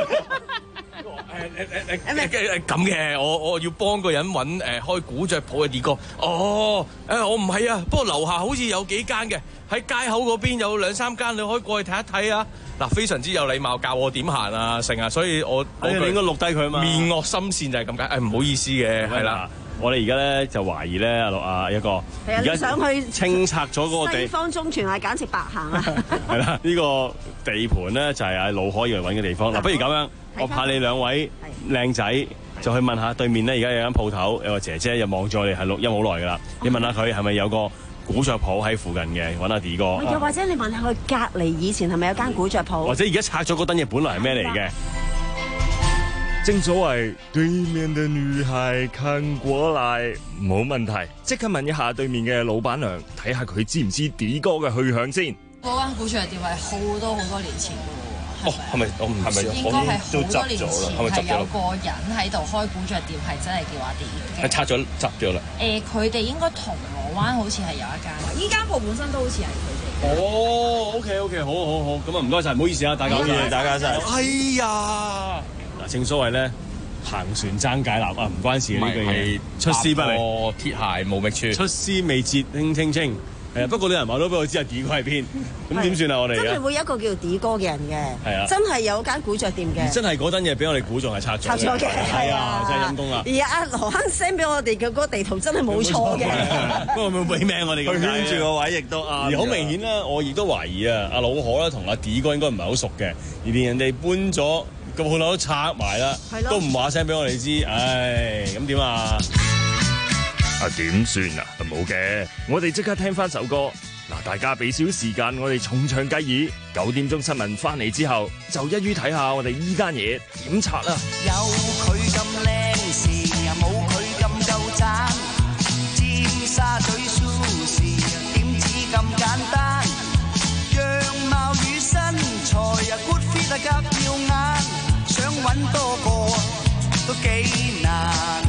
誒誒誒誒咁嘅，我我要幫個人揾誒開古着鋪嘅 D 哥。哦，誒我唔係啊，不過樓下好似有幾間嘅，喺街口嗰邊有兩三間，你可以過去睇一睇啊。嗱，非常之有禮貌，教我點行啊，成啊，所以我我應該錄低佢啊嘛。 面惡心善就係咁解，誒唔好意思嘅，係啦。 我哋而家咧就懷疑咧阿陸啊一個， 而家想去清拆咗嗰個地西方中傳係簡直白行啊！ 係啦，呢個地盤咧就係阿陸可以嚟揾嘅地方。嗱，不如咁樣，我派你兩位靚仔就去問下對面咧，而家有間鋪頭有個姐姐又望咗我哋係錄音好耐噶啦，你問下佢係咪有個古着鋪喺附近嘅，揾阿 D 哥。 又或者你問下佢隔離以前係咪有間古着鋪？ 或者而家拆咗嗰單嘢本來係咩嚟嘅？ 正所謂對面的女孩看過來，冇問題，即刻問一下對面嘅老闆娘，睇下佢知唔知 D 哥嘅去向先。 嗰間古着店係好多好多年前嘅喎。 哦，係咪？我唔係咪應該係好多年前係有個人喺度開古着店，係真係叫阿 D 嘅。 係拆咗執咗啦。 誒，佢哋應該銅鑼灣好似係有一間，依間鋪本身都好似係佢哋。 哦 ，OK OK，好好好，咁啊唔該晒，唔好意思啊，大家，大家真係。哎呀！正所謂咧，行船爭解納啊，唔關事嘅呢句嘢，出師不利， 鐵鞋無覓處， 出師未捷輕清清。係啊，不過啲人話都俾我知阿 D 哥喺邊，咁點算啊？我哋真係會有一個叫 D 哥嘅人嘅，係啊，真係有間古着店嘅， 真係嗰單嘢俾我哋估中係拆咗，拆咗嘅，係啊，真係陰公啦。 而阿羅坑 send 俾我哋嘅嗰個地圖真係冇錯嘅， 不過冇俾名我哋，佢圈住個位亦都啱。而好明顯啦，我亦都懷疑啊，阿老可啦同阿 D 哥應該唔係好熟嘅，而連人哋搬咗個鋪頭都拆埋啦，都唔話聲俾我哋知，唉，咁點啊？ 啊點算啊？冇嘅，我哋即刻聽翻首歌。嗱，大家俾少時間，我哋重唱雞耳。九點鐘新聞翻嚟之後，就一於睇下我哋依間嘢點拆啦。 有佢咁靚事，冇佢咁夠讚。尖沙咀 Sushi 點知咁簡單？樣貌與身材啊 good fit 啊夾耀眼，想揾多個都幾難。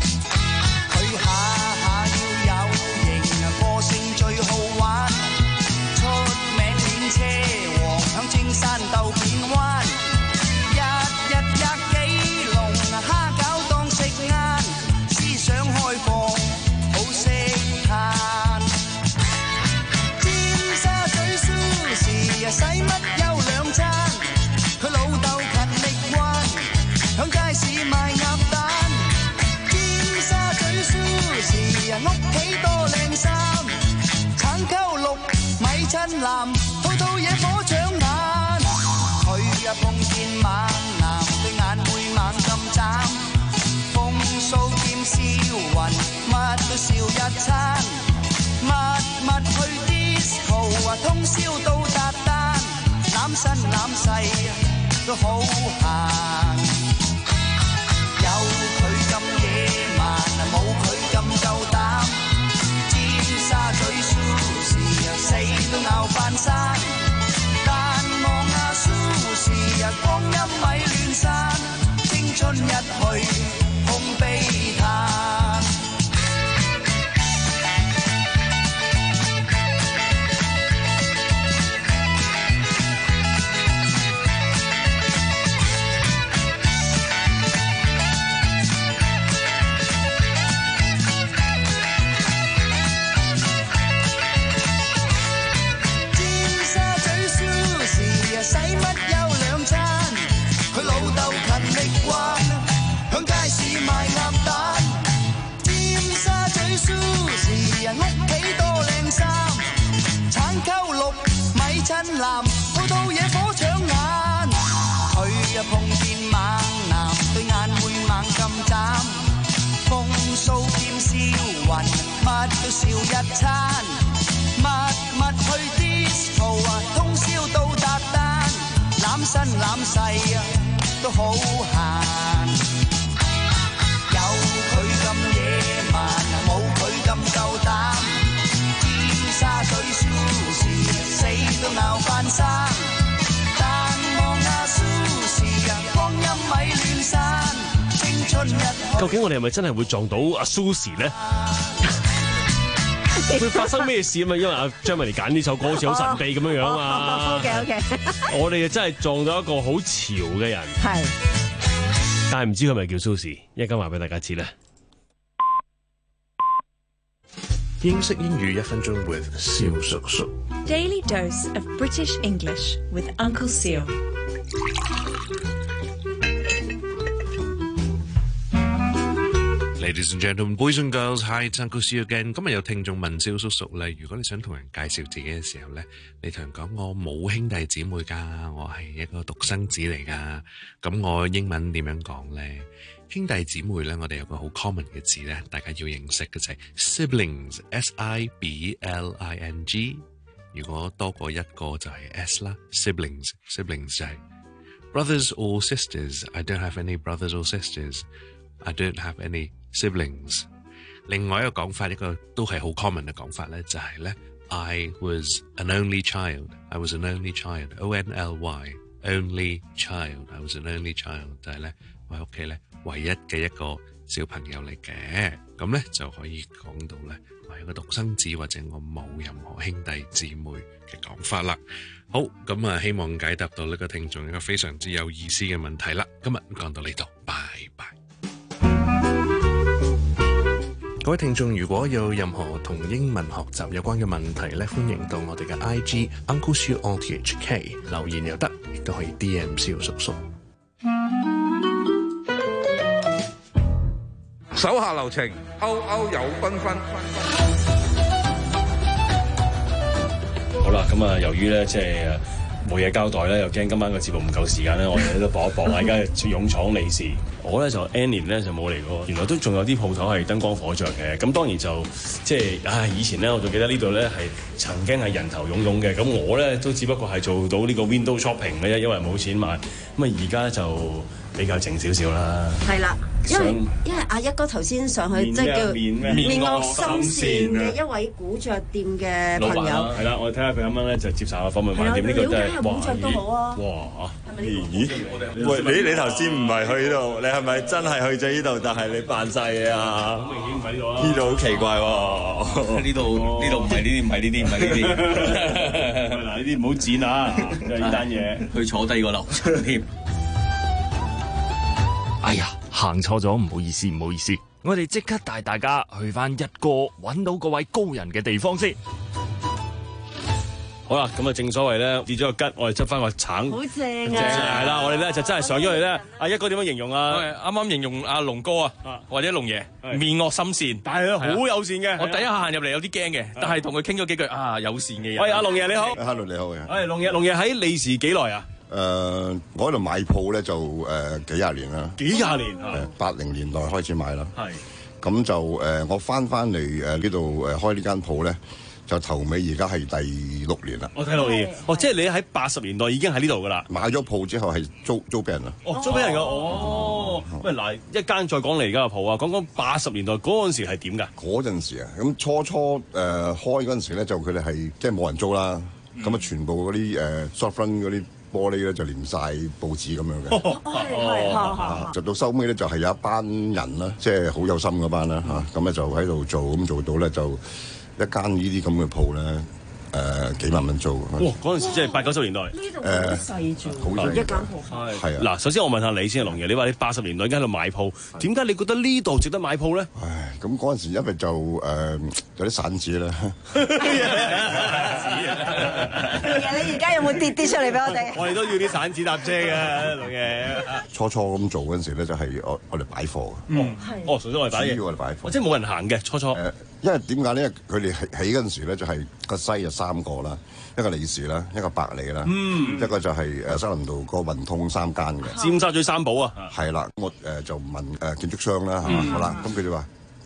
山鬥片灣，日日吔幾籠蝦餃當食晏，思想開放，好識嘆。尖沙咀 Sushi 啊，使乜休兩餐？佢老豆勤力慣，響街市賣鴨蛋。尖沙咀 Sushi 啊，屋企多靚衫，橙溝綠米襯藍，套套嘢火搶眼。碰見猛男，對眼會猛咁眨，風騷兼銷魂，乜都笑一餐。密密去 disco 啊，通宵到達旦，攬身攬勢都好閒。有佢咁野蠻，冇佢咁夠膽。尖沙咀 Sushi 啊，死都拗翻山。但望阿 Sushi 啊，光陰咪亂散，青春一去空悲嘆。使乜休兩餐？佢老豆勤力慣，響街市要笑一餐，密密去 disco 啊，通宵到達單，攬身攬世啊，都好閒。有佢咁野蠻，冇佢咁夠膽，尖沙咀 Sushi 死都拗翻生，但望阿 Sushi 啊，光陰咪亂散，青春一。 究竟我哋係咪真係會撞到阿 Sushi 咧？會發生咩事啊嘛？因為阿張文嚟揀呢首歌好似好神秘咁樣樣啊嘛。 OK OK。 我哋真係撞到一個好潮嘅人。係。但係唔知佢係咪叫 Sushi？ 一陣間話俾大家知咧。 英式英語一分鐘 with 蕭叔叔。 Daily dose of British English with Uncle Seal。 Ladies and gentlemen, boys and girls, hi, it's Uncle Seal again。今日有聽眾問蕭叔叔咧，如果你想同人介紹自己嘅時候咧，你同人講我冇兄弟姊妹㗎，我係一個獨生子嚟㗎。咁我英文點樣講咧？兄弟姊妹咧，我哋有個好 common 嘅字咧，大家要認識嘅就係 siblings，S I B L I N G。如果多過一個就係 S 啦 ，siblings，siblings 就係 brothers or sisters。I don't have any brothers or sisters。I don't have any siblings。另外一個講法，一個都係好 common 嘅講法咧，就係咧 I was an only child。I was an only child。O N L Y，only child。I was an only child， 就係咧我喺屋企咧唯一嘅一個小朋友嚟嘅，咁咧就可以講到咧我係一個獨生子或者我冇任何兄弟姊妹嘅講法啦。好，咁啊希望解答到呢個聽眾一個非常之有意思嘅問題啦。今日講到呢度，拜拜。各位聽眾，如果有任何同英文學習有關嘅問題咧，歡迎到我哋嘅 I G Uncle Siu O T H K 留言又得，亦都可以 D M 蕭叔叔。 手下留情，歐歐有繽紛。 好啦，咁啊，由於咧即係冇嘢交代咧，又驚今晚個節目唔夠時間咧，我哋喺度搏一搏，大家勇闖利是。我咧就 N 年咧就冇嚟過，原來都仲有啲鋪頭係燈光火著嘅。咁當然就即係唉，以前咧我仲記得呢度咧係曾經係人頭湧湧嘅。咁我咧都只不過係做到呢個 window shopping 嘅啫，因為冇錢買。咁啊而家就比較靜少少啦。係啦。因為因為阿一哥頭先上去即係叫面惡心善嘅一位古着店嘅朋友，係啦，我哋睇下佢啱啱咧就接受下訪問飯店呢個真係哇！古着都好啊！哇！ 咦？喂，你你頭先唔係去呢度，你係咪真係去咗呢度？但係你扮晒嘢啊？好明顯唔喺呢度啦！呢度好奇怪喎！呢度呢度唔係呢啲，唔係呢啲，唔係呢啲。嗱，呢啲唔好剪啊！呢單嘢去坐低個樓層添。 哎呀！行錯咗，唔好意思，唔好意思，我哋即刻帶大家去翻一個揾到嗰位高人嘅地方先。 好啦，咁啊正所謂咧跌咗個吉，我哋執翻個橙，好正啊！係啦，我哋咧就真係上咗去咧。阿一哥點樣形容啊？ 啱啱形容阿龍哥啊，或者龍爺面惡心善， 但係好友善嘅。 我第一下行入嚟有啲驚嘅，但係同佢傾咗幾句啊，友善嘅人。 喂，阿龍爺你好 ，Hello 你好嘅。 誒，龍爺，龍爺喺利時幾耐啊？ 誒、呃，我喺度買鋪咧就誒、呃、幾廿年啦， 幾廿年誒八零年代開始買啦， 係咁就誒、呃、我翻翻嚟誒呢度誒開呢間鋪咧，就頭尾而家係第六年啦。 我睇六年，哦，即係你喺八十年代已經喺呢度噶啦。 買咗鋪之後係租租俾人啦。 哦，租俾人噶，哦。喂、哦，嗱，一間再講你而家嘅鋪啊，講講八十年代嗰陣時係點噶？ 嗰陣時啊，咁初初誒、呃、開嗰陣時咧，就佢哋係即係冇人租啦，咁啊、嗯、全部嗰啲誒 soft front 嗰啲玻璃咧就連晒報紙咁樣嘅，係係就到收尾咧就係有一班人啦，即係好有心嗰班啦嚇，咁咧就喺度做，咁做到咧就一間呢啲咁嘅鋪咧。誒、呃、幾萬蚊租哇！ 嗰陣時即係八九十年代， 呢度好細住，好細一間鋪。 係啊！ 嗱，首先我問下你先啊，龍爺，你話你八十年代已經喺度買鋪，點解你覺得呢度值得買鋪咧？ 唉，咁嗰陣時因為就誒、呃、有啲散紙啦。 你而家有冇跌啲出嚟俾我哋？ 我哋都要啲散紙搭車嘅，龍爺。 初初咁做嗰陣時咧，就係我我哋擺貨嘅。 嗯，係。哦，純粹我哋擺嘢。 主要我哋擺貨。 即係冇人行嘅初初。 誒，因為點解咧？佢哋起起嗰陣時咧，就係個西就三個啦，一個利時啦，一個百利啦，嗯，一個就係誒西林道個運通三間嘅。 尖沙咀三寶啊。 係啦，我誒就問誒建築商啦，係嘛，好啦，咁佢哋話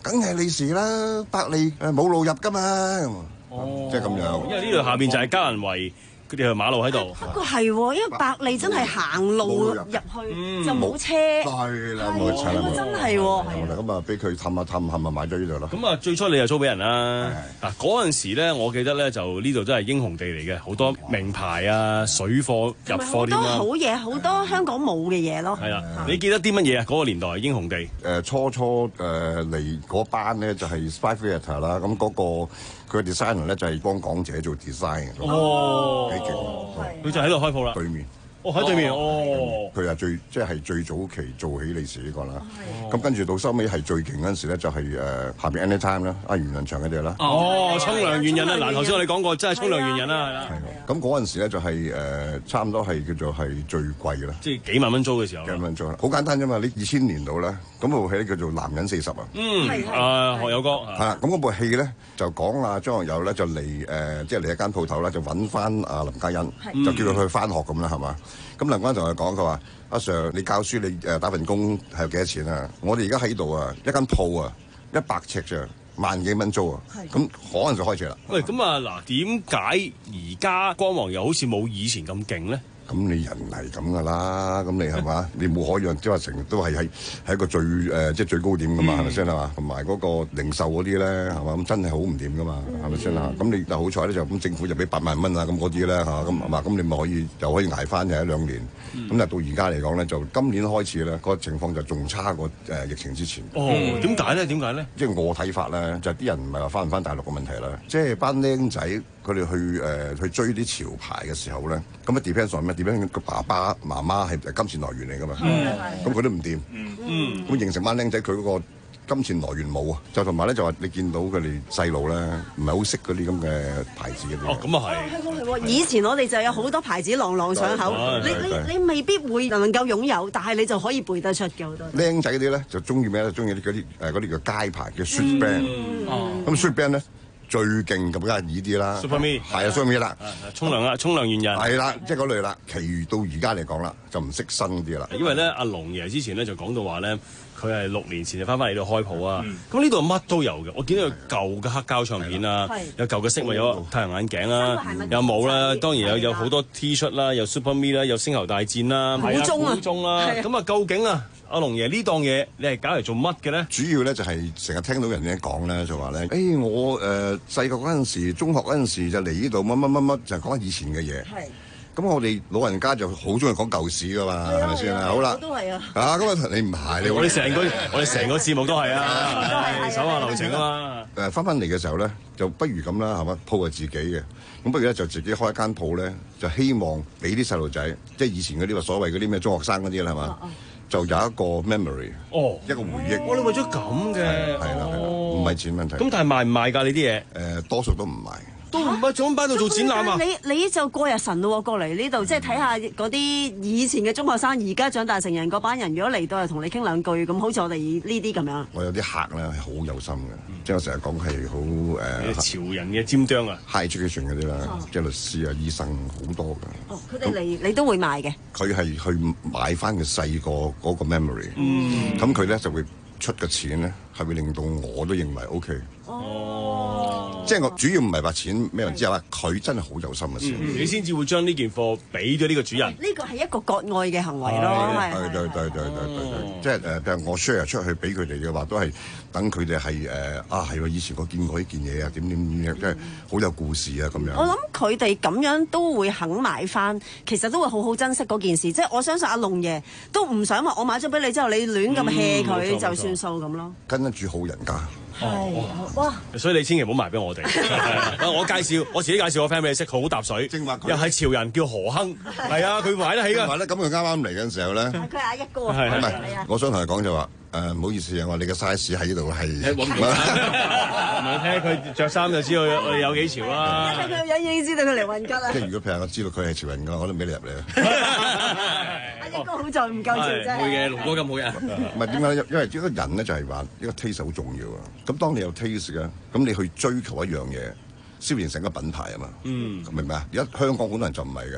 梗係利是啦，百利誒冇路入噶嘛， 哦， 即係咁樣。 因為呢度下邊就係嘉蘭圍。佢哋係馬路喺度， 不過係喎，因為百利真係行路入去就冇車， 係啦，冇車啦， 真係喎。 咁啊，俾佢氹下氹，係咪買咗呢度咯？ 咁啊，最初你就租俾人啦。嗱，嗰陣時咧，我記得咧就呢度真係英雄地嚟嘅，好多名牌啊、水貨入貨添啦。 好多好嘢，好多香港冇嘅嘢咯。 係啦，你記得啲乜嘢啊？嗰個年代英雄地， 誒初初誒嚟嗰班咧就係 Spy Theatre 啦，咁嗰個。佢 designer 咧就係幫港姐做 design 嘅， 哦， 幾勁， 佢就喺度開鋪啦， 對面。 哦，喺對面，哦， 佢係最即係最早期做起利是呢個啦。咁跟住到收尾係最勁嗰陣時咧，就係誒下邊 Anytime 啦，阿袁倫祥嗰啲啦。 哦，沖涼原人啦，嗱頭先我哋講過，真係沖涼原人啦，係啦。 咁嗰陣時咧就係誒差唔多係叫做係最貴嘅啦， 即係幾萬蚊租嘅時候。 幾萬蚊租啦，好簡單啫嘛！你二千年度啦，咁部戲咧叫做《男人四十》啊。 嗯，啊學友哥。 係啦，咁嗰部戲咧就講阿張學友咧就嚟誒，即係嚟一間鋪頭啦，就揾翻阿林嘉欣，就叫佢去翻學咁啦，係嘛？咁林嘉欣同佢講，佢話：阿 Sir，你教書你誒打份工係有幾多錢啊？我哋而家喺度啊，一間鋪啊，一百尺咋，萬幾蚊租啊，咁可能就開始啦。 喂，咁啊嗱，點解而家光芒又好似冇以前咁勁咧？ 咁你人係咁噶啦，咁你係嘛？你冇可讓，即係話成日都係喺喺一個最誒、呃，即係最高點噶嘛，係咪先係嘛？同埋嗰個零售嗰啲咧，係嘛？咁真係好唔掂噶嘛，係咪先啊？咁你就好彩咧，就咁政府就俾八萬蚊啊，咁嗰啲咧嚇，咁係嘛？咁你咪可以就可以捱翻嘅一兩年。咁但係到而家嚟講咧，就今年開始咧，個情況就仲差過誒、呃、疫情之前。 哦，點解咧？點解咧？ 即係我睇法咧，就係、是、啲人唔係話翻唔翻大陸嘅問題啦，即係班僆仔佢哋去誒、呃、去追啲潮牌嘅時候咧，咁啊 depends on 咩 depends 個爸爸媽媽係金錢來源嚟㗎嘛，咁佢、嗯、都唔掂，咁、嗯、形成班僆仔佢嗰個金錢來源冇啊，就同埋咧就話你見到佢哋細路咧唔係好識嗰啲咁嘅牌子嘅啲。 哦，咁啊係。 以前我哋就有好多牌子朗朗上口，你你你未必會能夠擁有，但係你就可以背得出嘅好多。 僆仔嗰啲咧就中意咩咧？中意啲嗰啲誒嗰啲叫街牌嘅 street brand，咁 street brand 咧。最勁咁梗係呢啲啦 Super Me 係啊 Super Me 啦， 沖涼啦，沖涼原人係啦，即係嗰類啦。其餘到而家嚟講啦，就唔識新啲啦。 因為咧，阿龍爺之前咧就講到話咧，佢係六年前就翻返嚟度開鋪啊。咁呢度乜都有嘅，我見到有舊嘅黑膠唱片啊，有舊嘅飾物，有太陽眼鏡啦，有帽啦，當然有有好多 T 恤啦，有 Super Me 啦，有星球大戰啦， 古鐘啊， 古鐘啦。咁啊，究竟啊？阿龍爺呢檔嘢，你係搞嚟做乜嘅咧？ 主要咧就係成日聽到人哋講咧，就話咧，誒、欸、我誒細個嗰陣時，中學嗰陣時就嚟呢度乜乜乜乜，就係講以前嘅嘢。係。咁我哋老人家就好中意講舊史噶嘛，係咪先啊？好啦， 我都係啊。 啊，咁啊，你唔係你我哋成個我哋成個節目都係啊，手下留情啊嘛。 誒，翻翻嚟嘅時候咧，就不如咁啦，係嘛？鋪係自己嘅，咁不如咧就自己開一間鋪咧，就希望俾啲細路仔，即係以前嗰啲話所謂嗰啲咩中學生嗰啲啦，係嘛？就有一個 memory， 哦， 一個回憶。 我哋為咗咁嘅， 係啦係啦，唔係錢問題。 咁但係賣唔賣㗎？呢啲嘢？ 誒，多數都唔賣。 都唔係仲喺度做展覽啊！ 你你就過日神咯喎，過嚟呢度即係睇下嗰啲以前嘅中學生，而家長大成人嗰班人，如果嚟到係同你傾兩句，咁好似我哋呢啲咁樣。 我有啲客咧係好有心嘅，嗯、即係我成日講係好誒潮人嘅尖端啊 ，high education 嗰啲啦，哦、即係律師啊、醫生好多㗎。 哦，佢哋嚟你都會賣嘅。 佢係去買翻佢細個嗰個 memory，咁佢咧就會出嘅錢咧係會令到我都認為 OK。哦，即係我主要唔係話錢咩人之後啦，佢真係好有心嘅事， 你先至會將呢件貨俾咗呢個主人。 呢個係一個割愛嘅行為咯，係對對對對對對，即係誒，譬如我 share 出去俾佢哋嘅話，都係等佢哋係誒啊係喎，以前我見過呢件嘢啊，點點點，即係好有故事啊咁樣。 我諗佢哋咁樣都會肯買翻，其實都會好好珍惜嗰件事。即係我相信阿龍爺都唔想話我買咗俾你之後，你亂咁 hea 佢就算數咁咯。 跟得住好人家。 係哇！ 所以你千祈唔好賣俾我哋。我介紹我自己介紹個 friend 俾你識，好搭水，又係潮人，叫何亨。係啊，佢買得起㗎。 話咧，咁佢啱啱嚟嘅時候咧， 佢係阿一哥啊。 係係，我想同佢講就話誒，唔好意思啊，我你嘅 size 喺呢度係。 唔係睇下佢着衫就知道我哋有幾潮啦。 睇佢樣已經知道佢嚟混吉啦。 即係如果譬如我知道佢係潮人㗎，我都唔俾你入嚟啊。 阿一哥好在唔夠潮啫。 會嘅，龍哥咁好人。 唔係點解咧？因為一個人咧就係話一個 taste 好重要啊。咁當你有 taste 嘅，咁你去追求一樣嘢，先形成一個品牌啊嘛。嗯，明唔明啊？而家香港好多人就唔係嘅，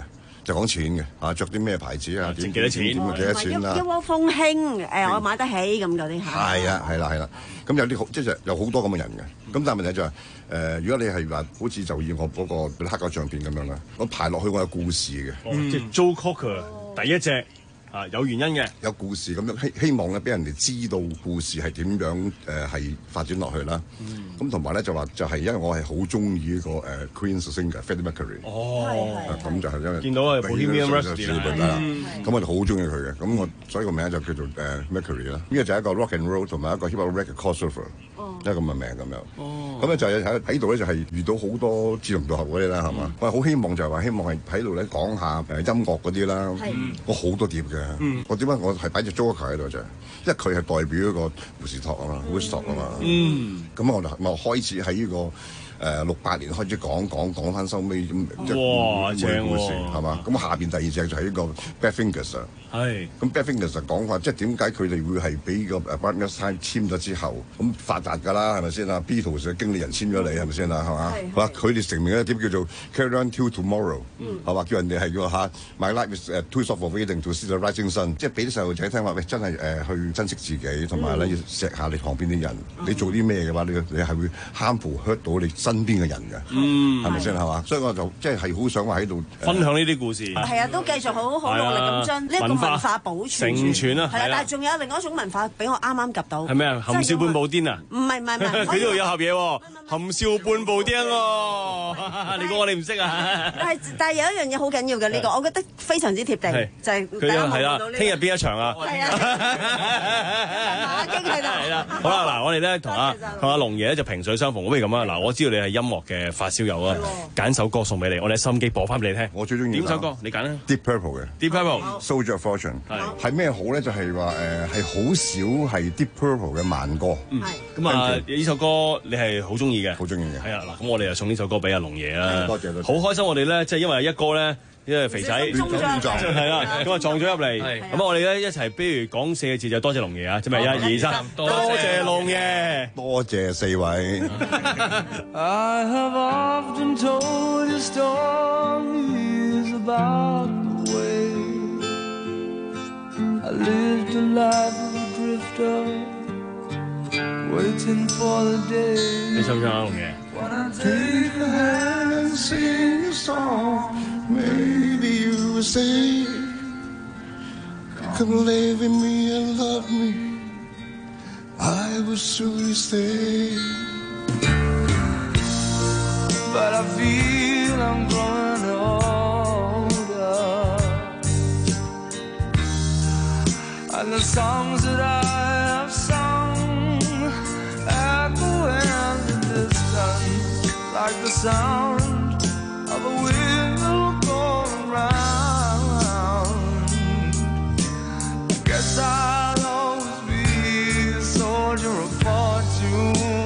就講錢嘅嚇，著啲咩牌子啊？ 值幾多錢？ 點幾多錢啦？ 一窩蜂興誒，我買得起咁嗰啲嚇。 係啊，係啦，係啦。咁有啲好，即係有好多咁嘅人嘅。咁但係問題就係誒，如果你係話好似就以我嗰個黑膠唱片咁樣啦，我排落去我有故事嘅。 即係 Joe Cocker 第一隻。啊，有原因嘅， 有故事咁樣希希望咧，俾人哋知道故事係點樣誒係、呃、發展落去啦。咁同埋咧就話就係因為我係好中意呢個誒 Queen singer Freddie Mercury。哦，咁就係因為見到啊 Bohemian Rhapsody 啦， 咁我就好中意佢嘅。咁我所以個名就叫做誒 Mercury 啦。呢個就係一個 rock and roll 同埋一個 hip hop record crossover，一個咁嘅名咁樣。哦，咁咧就係喺喺度咧就係遇到好多志同道合嗰啲啦，係嘛？我係好希望就係話希望係喺度咧講下誒音樂嗰啲啦。我好多碟嘅。嗯，我點解我係擺隻 Joker 喺度啫？因為佢係代表一個胡士托啊嘛 Woodstock 啊嘛。嗯，咁我就我開始喺呢、這個誒六八年開始講講講翻收尾咁，即係每個故事係嘛？咁下邊第二隻就係呢個 Bad Fingers 啊。係。咁 Bad Fingers 就講話，即係點解佢哋會係俾個 Brian Epstein 簽咗之後，咁發達㗎啦，係咪先啊 ？Beatles 嘅經理人簽咗你係咪先啊？係嘛？係。話佢哋成名一碟叫做 Carry On Till Tomorrow，係嘛？叫人哋係叫嚇 My Life Is Too Short For Waiting To See The Rising Sun，即係俾啲細路仔聽話，喂，真係誒去珍惜自己，同埋咧要錫下你旁邊啲人。你做啲咩嘅話，你你係會 harmful hurt 到你身邊嘅人㗎。嗯，係咪先係嘛？所以我就即係係好想話喺度分享呢啲故事。 係啊，都繼續好好努力咁將呢一個文化保存承傳啊。 係啦，但係仲有另外一種文化俾我啱啱及到。 係咩啊？含笑半步癲啊？ 唔係唔係唔係， 佢呢度有盒嘢喎，含笑半步癲喎。你估我哋唔識啊？ 但係但係有一樣嘢好緊要嘅呢個，我覺得非常之貼地，就係佢係啦。聽日邊一場啊？係啊， 馬經係啦。 係啦，好啦，嗱，我哋咧同阿同阿龍爺咧就萍水相逢，不如咁啊！嗱，我知道你係音樂嘅發燒友啊，揀首歌送俾你，我哋收音機播翻俾你聽。 我最中意點首歌？你揀啦。 Deep Purple 嘅 Deep Purple，Soldier of Fortune 係係咩好咧？就係話誒係好少係 Deep Purple 嘅慢歌。 嗯，咁啊呢首歌你係好中意嘅， 好中意嘅。 係啊，嗱，咁我哋就送呢首歌俾阿龍爺啦。 多謝多謝。 好開心，我哋咧即係因為一哥咧。因為肥仔亂撞係啦，咁啊撞咗入嚟，咁我哋咧一齊，不如講四個字就多謝龍爺啊，即係一二三，多謝龍爺， 多謝四位。 I have often told you stories about the way I lived a life of a drifter, waiting for the day. 你想唔想啊，龍爺？ Take a hand and sing a song. Maybe you will say, come live with me and love me. I will surely stay. But I feel I'm growing older, and the songs that I have sung echo in the distance like the sound of a windmill going round. Guess I'll always be a soldier of fortune.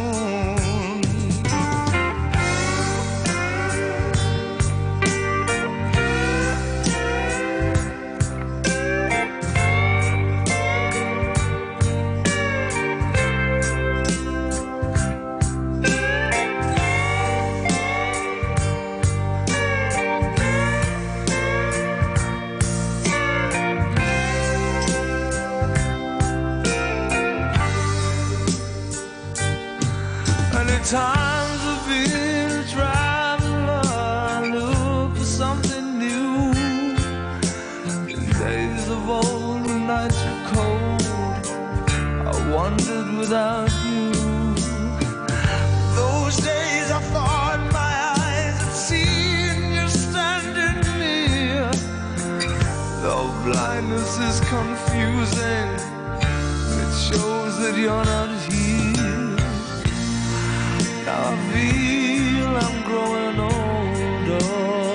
Times I've been a traveler, look for something new. In days of old, when nights were cold, I wandered without you. Those days I thought my eyes had seen you standing near. Though blindness is confusing, it shows that you're not here. Now I feel I'm growing older,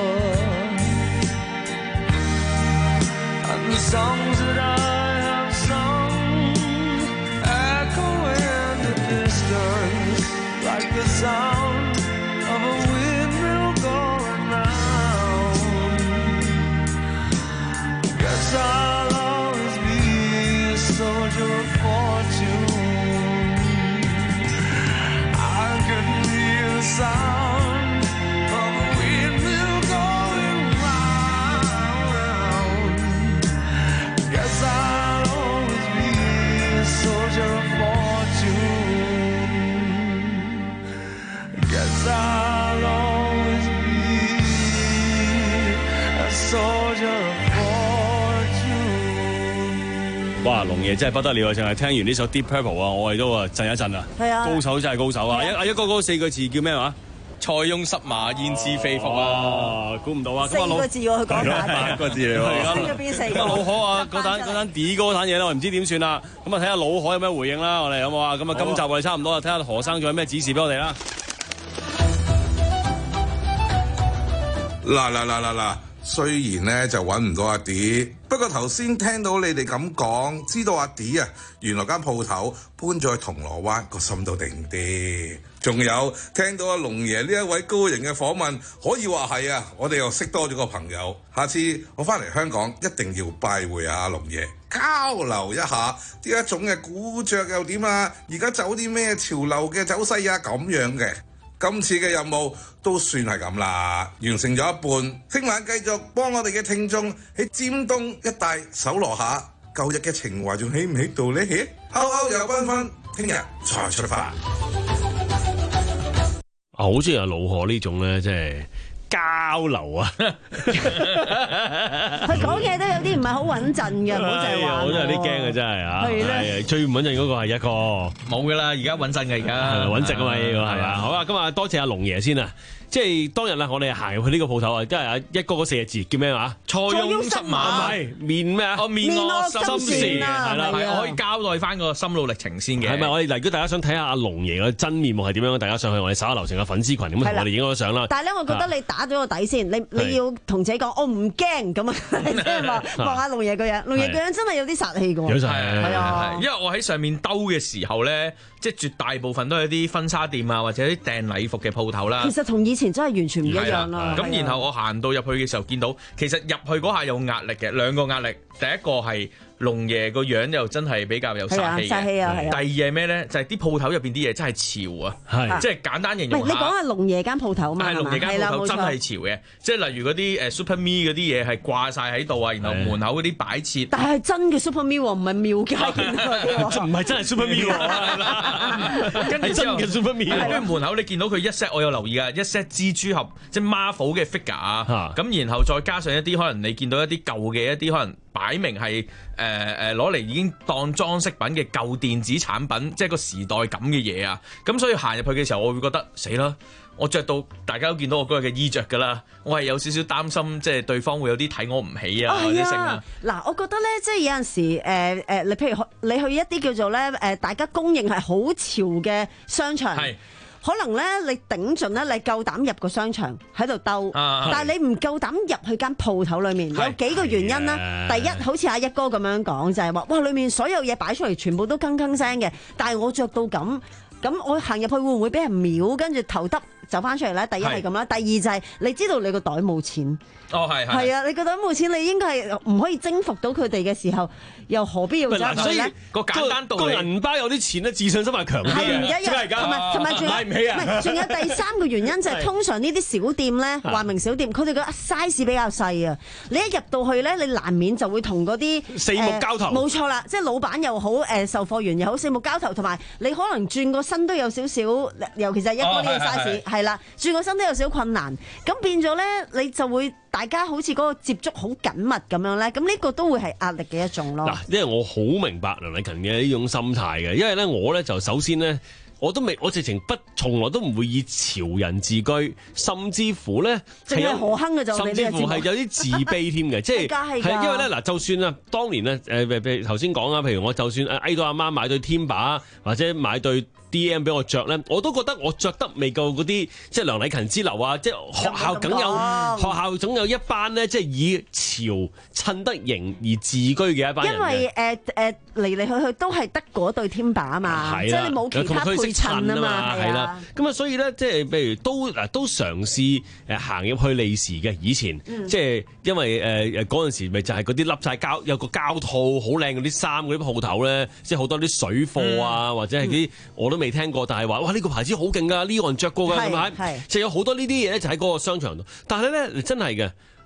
and the songs that I have sung echo in the distance like the sound of a windmill going round. Guess I'll always be a soldier of fortune. 哇，龍爺真係不得了啊！淨係聽完呢首 Deep Purple 啊，我哋都啊震一震啊！ 係啊， 高手真係高手啊！一一個嗰四個字叫咩話？ 塞翁失馬，焉知非福啊！ 估唔到啊！ 四個字喎，佢講緊八個字嚟喎。 升咗邊四個？ 老可啊，嗰單嗰單 D 嗰單嘢咧，我唔知點算啦。咁啊，睇下老可有咩回應啦，我哋有冇啊？咁啊，今集我哋差唔多啦，睇下何生仲有咩指示俾我哋啦。 嗱嗱嗱嗱嗱！雖然咧就揾唔到阿 D，不過頭先聽到你哋咁講，知道阿 D 啊，原來間鋪頭搬咗去銅鑼灣，個心都定啲。仲有聽到阿龍爺呢一位高人嘅訪問，可以話係啊，我哋又識多咗個朋友。下次我翻嚟香港一定要拜會阿龍爺，交流一下呢一種嘅古着又點啊？而家走啲咩潮流嘅走勢啊？咁樣嘅。今次嘅任務都算係咁啦，完成咗一半。聽晚繼續幫我哋嘅聽眾喺尖東一帶搜羅下舊日嘅情懷，仲喺唔喺度呢？歐歐又繽紛，聽日再出發。 啊，好中意阿老何呢種咧，即係交流啊！ 佢講嘢都有啲唔係好穩陣嘅，唔好淨係話。 我真係有啲驚嘅，真係啊！ 係咧， 最唔穩陣嗰個係一個冇噶啦，而家穩陣嘅而家穩陣啊嘛，呢個係啊！好啊，今日多謝阿龍爺先啊！即係當日啦，我哋行入去呢個鋪頭啊，即係一個嗰四個字叫咩話？ 塞翁失馬， 係面咩啊？ 哦，面惡心事係啦， 係可以交代翻個心路歷程先嘅。 係咪？我哋嗱，如果大家想睇下阿龍爺嘅真面目係點樣，大家上去我哋稍後流程嘅粉絲群咁同我哋影咗相啦。 但係咧，我覺得你打咗個底先，你你要同自己講，我唔驚咁啊！即係話望下龍爺個樣，龍爺個樣真係有啲殺氣嘅喎。 有係啊， 因為我喺上面兜嘅時候咧，即係絕大部分都係啲婚紗店啊，或者啲訂禮服嘅鋪頭啦。 其實同以前真係完全唔一樣啦。 咁然後我行到入去嘅時候，見到其實入去嗰下有壓力嘅，兩個壓力。第一個係龍爺個樣又真係比較有殺氣嘅。 殺氣啊！係啊。 第二係咩咧？就係啲鋪頭入邊啲嘢真係潮啊！係即係簡單形容下。 你講下龍爺間鋪頭嘛？ 係龍爺間鋪頭真係潮嘅，即係例如嗰啲誒 Super Me 嗰啲嘢係掛晒喺度啊，然後門口嗰啲擺設。 但係真嘅 Super Me 唔係廟街見到嗰啲， 唔係真係 Super Me 喎。 跟住之後嘅 Super Me， 跟住門口你見到佢一 set， 我有留意啊，一 set 蜘蛛俠即係 Marvel 嘅 figure 啊，咁然後再加上一啲可能你見到一啲舊嘅一啲可能擺明係誒誒攞嚟已經當裝飾品嘅舊電子產品，即係個時代感嘅嘢啊，咁所以行入去嘅時候，我會覺得死啦！我着到大家都見到我嗰日嘅衣着㗎啦，我係有少少擔心，即係對方會有啲睇我唔起啊，或者剩啊。 嗱，我覺得咧，即係有陣時誒誒、呃，你譬如你去一啲叫做咧誒，大家公認係好潮嘅商場。可能咧，你頂盡咧，你夠膽入個商場喺度兜，啊、但係你唔夠膽入去間鋪頭裏面，有幾個原因啦。第一，好似阿一哥咁樣講，就係、是、話，哇，裏面所有嘢擺出嚟，全部都鏗鏗聲嘅，但係我着到咁，咁我行入去會唔會俾人秒，跟住頭耷走翻出嚟咧？第一係咁啦，第二就係你知道你個袋冇錢。 哦，係係啊！你個袋冇錢，你應該係唔可以征服到佢哋嘅時候，又何必要走去咧？ 個簡單道理， 個銀包有啲錢咧，自信心係強啲嘅。 係唔一樣，同埋同埋仲買唔起啊！唔係，仲有第三個原因就係通常呢啲小店咧，話明小店，佢哋個 size 比較細啊。你一入到去咧，你難免就會同嗰啲四目交投。 冇錯啦，即係老闆又好，誒售貨員又好，四目交投，同埋你可能轉個身都有少少，尤其是係一哥呢個 size，係啦，轉個身都有少少困難。咁變咗咧，你就會。大家好似嗰個接觸好緊密咁樣咧，咁呢個都會係壓力嘅一種咯。嗱， 因為我好明白梁禮勤嘅呢種心態嘅，因為咧我咧就首先咧我都未，我直情不從來都唔會以潮人自居，甚至乎咧淨係何亨嘅就， 甚至乎係有啲自卑添嘅，即係係因為咧嗱，就算啊，當年咧誒譬如頭先講啊，譬如我就算誒到阿媽買對 Timber 或者買對 D M 俾我着咧，我都覺得我着得未夠嗰啲，即係梁禮勤之流啊！即係學校梗有學校總有一班咧，即係以潮襯得型而自居嘅一班人。 因為誒誒嚟嚟去去都係得嗰對 Timber 啊嘛，即係你冇其他配襯啊嘛，係啦。 咁啊，所以咧即係譬如都嗱都嘗試誒行入去利時嘅以前，嗯、即係因為誒誒嗰陣時咪就係嗰啲笠晒膠有個膠套好靚嗰啲衫嗰啲鋪頭咧，即係好多啲水貨啊，嗯、或者係啲我都未聽過，但係話哇呢個牌子好勁㗎，呢個人着過㗎，係咪？就有好多呢啲嘢咧，就喺嗰個商場度。但係咧，真係嘅，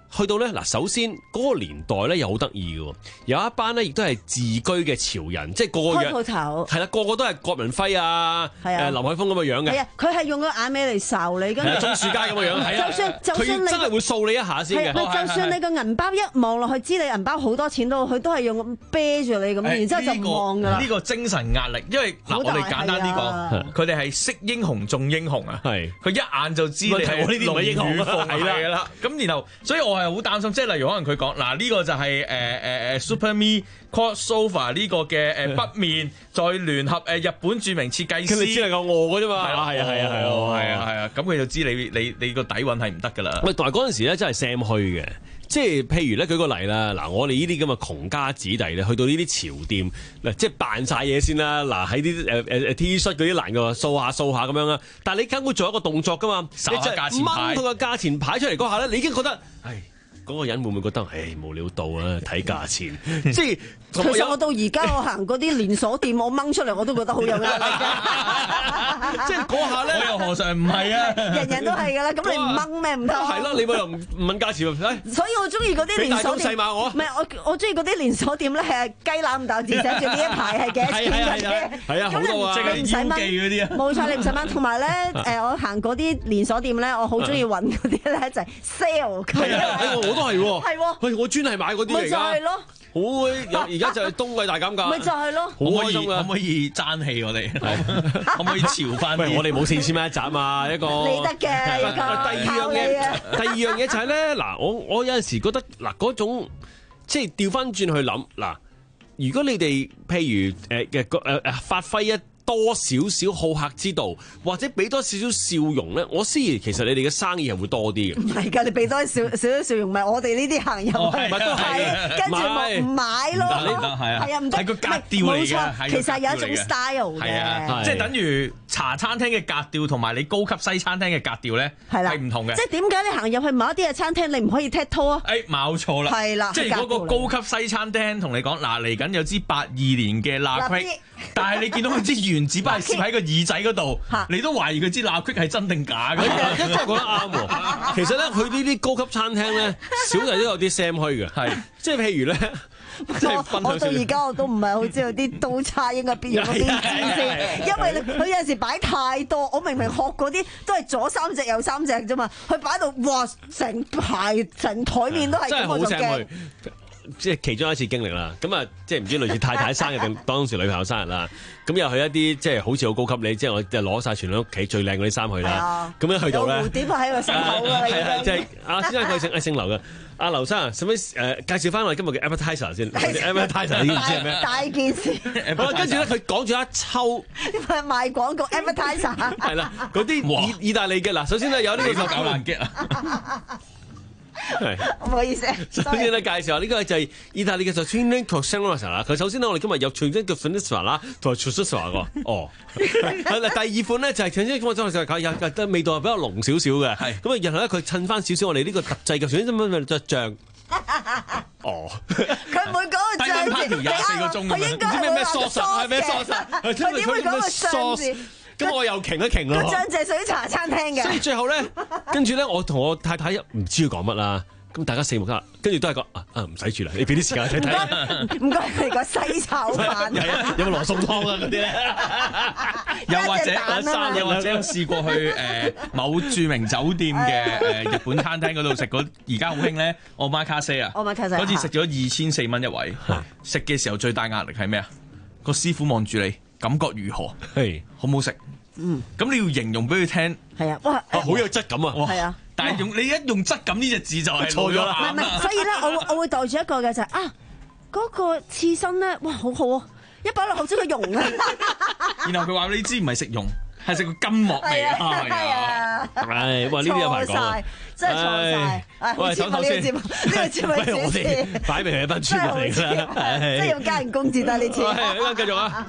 去到咧嗱，首先嗰個年代咧又好得意嘅，有一班咧亦都係自居嘅潮人，即係個個樣開鋪頭， 係啦，個個都係郭文輝啊，誒劉海峰咁嘅樣嘅。 係啊，佢係用個眼尾嚟睄你，跟住鍾樹佳咁嘅樣，係啊， 就算就算你真係會掃你一下先嘅。 就算你個銀包一望落去，知你銀包好多錢都，佢都係用啤住你咁，然之後就唔望㗎啦。 呢個精神壓力，因為嗱，我哋簡單啲講，佢哋係識英雄重英雄啊，係佢一眼就知你係呢啲唔係英雄啊，係啦，咁然後，所以我係好擔心，即係例如可能佢講嗱呢個就係誒誒誒 Super Me Crossover 呢個嘅誒北面，再聯合誒日本著名設計師， 你只能夠餓嘅啫嘛，係啊係啊係啊係啊係啊，咁佢就知你你你個底蘊係唔得㗎啦。 喂，同埋嗰陣時咧真係 Sam 虛嘅。即係譬如咧，舉個例啦，嗱，我哋呢啲咁嘅窮家子弟咧，去到呢啲潮店，嗱，即係扮晒嘢先啦，嗱，喺啲誒誒 T 恤嗰啲欄嘅掃下掃下咁樣啦，但係你梗會做一個動作噶嘛， 你就掹到個價錢牌出嚟嗰下咧，你已經覺得，唉。嗰個人會唔會覺得，唉無料到啊？睇價錢，即係其實我到而家我行嗰啲連鎖店，我掹出嚟我都覺得好有壓力㗎。 即係嗰下咧， 我又何嘗唔係啊？ 人人都係㗎啦，咁你唔掹咩唔得？ 係咯，你咪又唔唔問價錢喎？ 所以我中意嗰啲連鎖店。細碼我。唔係我我中意嗰啲連鎖店咧，係雞腩大字寫住呢一排係幾多錢嘅。 係啊，好多啊， 即係唔使掹嗰啲啊。 冇錯，你唔使掹。同埋咧，誒我行嗰啲連鎖店咧，我好中意揾嗰啲咧就係 sale。 係啊，我都係喎。 係喎。 喂，我專係買嗰啲嚟㗎。 咪就係咯。 好有而家就係冬季大減價。 咪就係咯。 好開心㗎。 可唔可以爭氣我哋？可唔可以潮翻？ 喂，我哋冇四千蚊一集嘛，一個。 你得嘅，第二樣嘢，第二樣嘢就係咧，嗱，我我有陣時覺得嗱嗰種即係調翻轉去諗嗱，如果你哋譬如誒嘅誒誒發揮一多少少好客之道，或者俾多少少笑容咧，我思疑其實你哋嘅生意係會多啲嘅。 唔係㗎，你俾多少少少笑容，咪我哋呢啲行入去， 咪都係跟住唔唔買咯。係啊，唔得， 係個格調嚟嘅。 其實有一種 style 嘅。 係啊，即係等於茶餐廳嘅格調同埋你高級西餐廳嘅格調咧，係唔同嘅。 即係點解你行入去某一啲嘅餐廳，你唔可以踢拖啊？ 誒，冇錯啦。係啦，即係嗰個高級西餐廳同你講，嗱嚟緊有支八二年嘅辣區，但係你見到佢支原子筆係攝喺個耳仔嗰度，你都懷疑佢支蠟筆係真定假嘅。 真係講得啱喎。其實咧，佢呢啲高級餐廳咧，小弟都有啲 Sam 虛嘅，係即係譬如咧，即係我到而家我都唔係好知道啲刀叉應該邊用邊支先，因為佢有時擺太多，我明明學嗰啲都係左三隻右三隻啫嘛，佢擺到哇成排成台面都係咁，我就驚。 即係其中一次經歷啦，咁啊，即係唔知類似太太生日定當時女朋友生日啦，咁又去一啲即係好似好高級，你即係我就攞晒全屋企最靚嗰啲衫去啦，咁樣去到咧， 蝴蝶喺個心口㗎， 係係即係阿先生佢姓姓劉嘅，阿劉生啊，使唔使誒介紹翻我哋今日嘅 appetizer 先 ？appetizer 你知唔知係咩？ 大件事。 好啦，跟住咧佢講咗一抽， 賣廣告 appetizer。 係啦，嗰啲意意大利嘅嗱，首先咧有呢個搞爛擊啊！ 係， 唔好意思。 首先咧介紹下呢個就係意大利嘅就 Training Cossagnolo 啦。佢首先咧我哋今日有 Training Cossagnolo 啦，同埋 Cossagnolo 個。哦，係啦。第二款咧就係 Training Cossagnolo 有有味道係比較濃少少嘅。係。咁啊，然後咧佢襯翻少少我哋呢個特製嘅 Training 就醬。哦。 佢唔會講個醬字， 廿四個鐘， 佢應該係咩咩 sauce 係咩 sauce？ 佢點會講個醬字？ 咁我又停一停咯。 張謝水茶餐廳嘅。 所以最後咧，跟住咧，我同我太太唔知佢講乜啦。咁大家四目啦，跟住都係講啊啊唔使住啦，你俾啲時間睇睇。 唔該，佢個西炒飯。 有冇羅宋湯啊嗰啲咧？ 又或者又或者試過去誒某著名酒店嘅誒日本餐廳嗰度食嗰而家好興咧，omakase啊。 omakase。 嗰次食咗二千四蚊一位，食嘅時候最大壓力係咩啊？個師傅望住你。感覺如何？係好唔好食？嗯，咁你要形容俾佢聽。 係啊，哇， 好有質感啊！ 係啊， 但係用你一用質感呢隻字就係錯咗啦。 唔係唔係，所以咧，我我會袋住一個嘅就係啊，嗰個刺身咧，哇，好好啊，一擺落口即佢溶啊。 然後佢話你知唔係食溶，係食個筋膜味啊。係啊， 係哇，呢啲有排講。 真係錯晒！喂，唞唞先。呢個節目主持擺明係一班村民嚟㗎啦， 即係要加人工至得呢次。 係，繼續啊！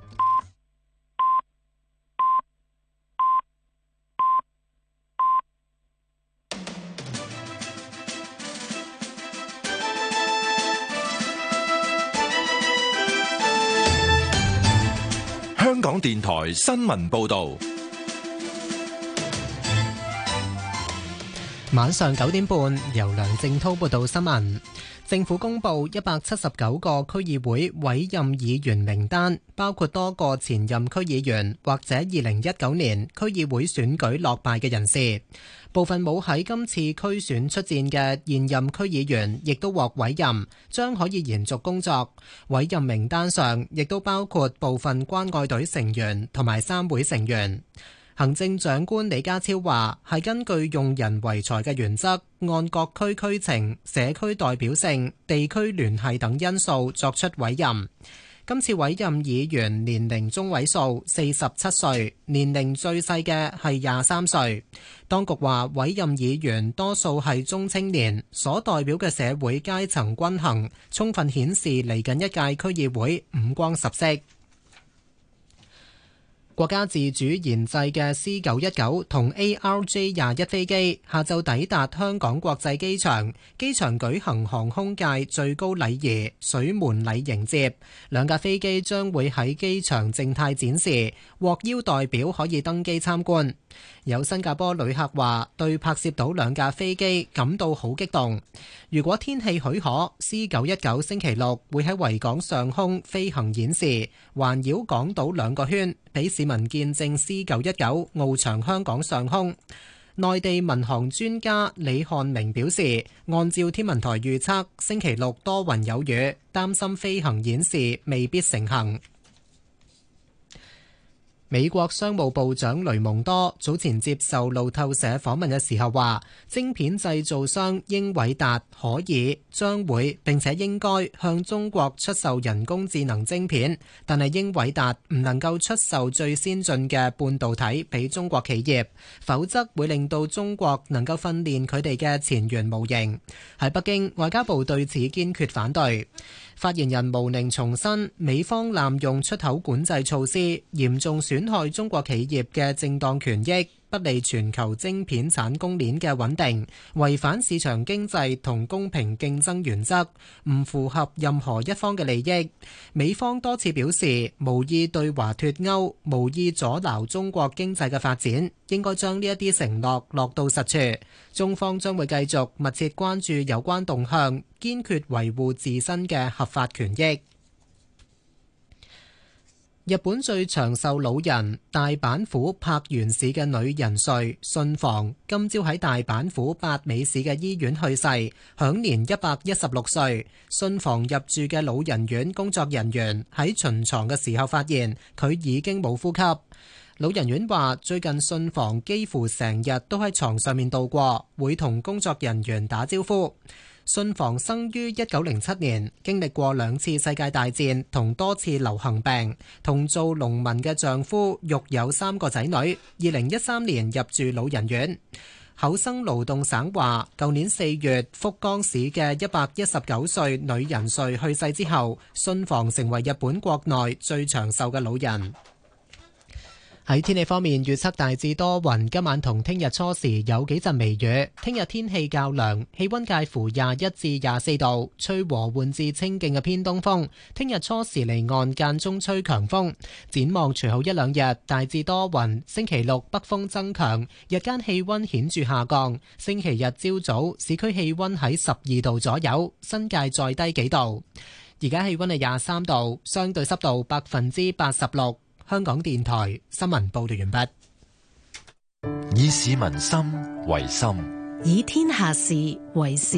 香港電台新聞報導。 晚上九點半，由梁正滔報道新聞。政府公布一百七十九個區議會委任議員名單，包括多個前任區議員或者二零一九年區議會選舉落敗嘅人士。部分冇喺今次區選出戰嘅現任區議員亦都獲委任，將可以延續工作。委任名單上亦都包括部分關愛隊成員同埋三會成員。行政長官李家超話，係根據用人唯才嘅原則，按各區區情、社區代表性、地區聯繫等因素作出委任。今次委任議員年齡中位數四十七歲，年齡最細嘅係廿三歲。當局話，委任議員多數係中青年，所代表嘅社會階層均衡，充分顯示嚟緊一屆區議會五光十色。國家自主研製嘅 C 九一九同 A R J 廿一飛機下晝抵達香港國際機場，機場舉行航空界最高禮儀水門禮迎接。兩架飛機將會喺機場靜態展示，獲邀代表可以登機參觀。有新加坡旅客話，對拍攝到兩架飛機感到好激動。如果天氣許可 ，C 九一九星期六會喺維港上空飛行演示，環繞港島兩個圈，俾市民見證 C 九一九翱翔香港上空。內地民航專家李漢明表示，按照天文台預測，星期六多雲有雨，擔心飛行演示未必成行。美國商務部長雷蒙多早前接受路透社訪問嘅時候話，晶片製造商英偉達可以、將會並且應該向中國出售人工智能晶片，但係英偉達唔能夠出售最先進嘅半導體俾中國企業，否則會令到中國能夠訓練佢哋嘅前沿模型。喺北京，外交部對此堅決反對。發言人毛寧重申，美方濫用出口管制措施，嚴重損害中國企業嘅正當權益，不利全球晶片產供鏈嘅穩定，違反市場經濟同公平競爭原則，唔符合任何一方嘅利益。美方多次表示，無意對華脫鉤，無意阻撓中國經濟嘅發展，應該將呢一啲承諾落到實處。中方將會繼續密切關注有關動向，堅決維護自身嘅合法權益。日本最長壽老人大阪府柏原市嘅女人瑞信房，今朝喺大阪府八尾市嘅醫院去世，享年一百一十六歲。信房入住嘅老人院工作人員喺巡床嘅時候發現佢已經冇呼吸。老人院話，最近信房幾乎成日都喺床上面度過，會同工作人員打招呼。信房生於一九零七年，經歷過兩次世界大戰同多次流行病，同做農民嘅丈夫育有三個仔女。二零一三年入住老人院。厚生勞動省話，舊年四月福岡市嘅一百一十九歲女人瑞去世之後，信房成為日本國內最長壽嘅老人。喺天氣方面，預測大致多雲，今晚同聽日初時有幾陣微雨。聽日天氣較涼，氣溫介乎廿一至廿四度，吹和緩至清勁嘅偏東風。聽日初時離岸間中吹強風。展望隨後一兩日，大致多雲。星期六北風增強，日間氣溫顯著下降。星期日朝早市區氣溫喺十二度左右，新界再低幾度。而家氣溫係廿三度，相對濕度百分之八十六。香港電台新聞報道完畢。 以市民心為心， 以天下事為事。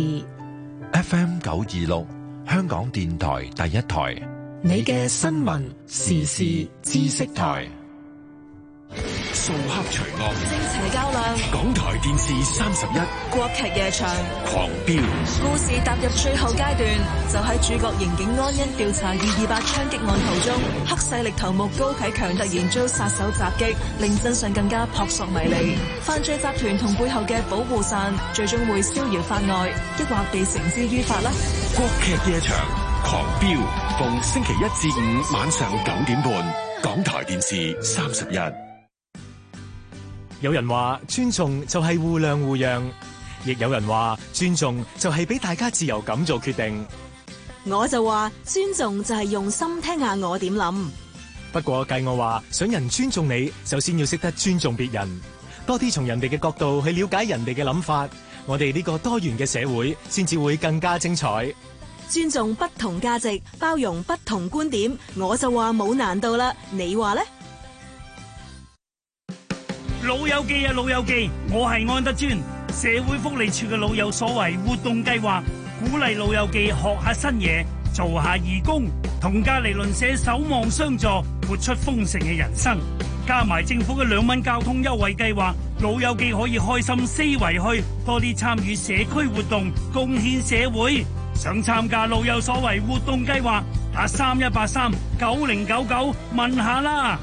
F M 九二六，香港電台第一台， 你嘅新聞時事知識台。 掃黑除惡， 正邪較量。 港台電視三十一， 國劇夜場， 狂飆。 故事踏入最後階段，就喺主角刑警安欣調查二二八槍擊案途中，黑勢力頭目高啟強突然遭殺手襲擊，令真相更加撲朔迷離。犯罪集團同背後嘅保護傘，最終會逍遙法外，抑或被繩之於法呢？ 國劇夜場，狂飆，逢星期一至五晚上九點半，港台電視三十一。 有人話尊重就係互諒互讓，亦有人話尊重就係俾大家自由咁做決定。 我就話尊重就係用心聽下我點諗。 不過計我話，想人尊重你，首先要識得尊重別人，多啲從人哋嘅角度去了解人哋嘅諗法， 我哋呢個多元嘅社會先至會更加精彩。 尊重不同價值，包容不同觀點，我就話冇難度啦。你話呢？ 老友記啊，老友記，我係安德尊，社會福利處嘅老有所為活動計劃，鼓勵老友記學下新嘢，做下義工，同隔離鄰舍守望相助，活出豐盛嘅人生。加埋政府嘅兩蚊交通優惠計劃，老友記可以開心四圍去，多啲參與社區活動，貢獻社會。想參加老有所為活動計劃，打三一八三九零九九問下啦。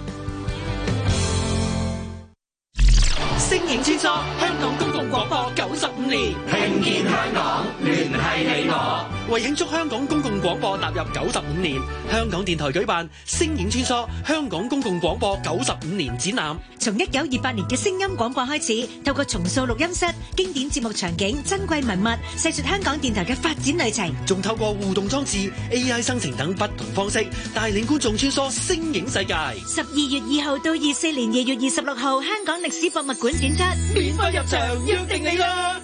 聲影穿梭香港公共廣播九十五年， 聽見香港，聯繫你我。 為慶祝香港公共廣播踏入九十五年，香港電台舉辦聲影穿梭香港公共廣播九十五年展覽。 從一九二八年嘅聲音廣播開始，透過重塑錄音室、經典節目場景、珍貴文物，細說香港電台嘅發展旅程。 仲透過互動裝置、A I 生成等不同方式，帶領觀眾穿梭聲影世界。 十二月二號到二四年二月二十六號，香港歷史博物館展出， 免費入場，約定你啦！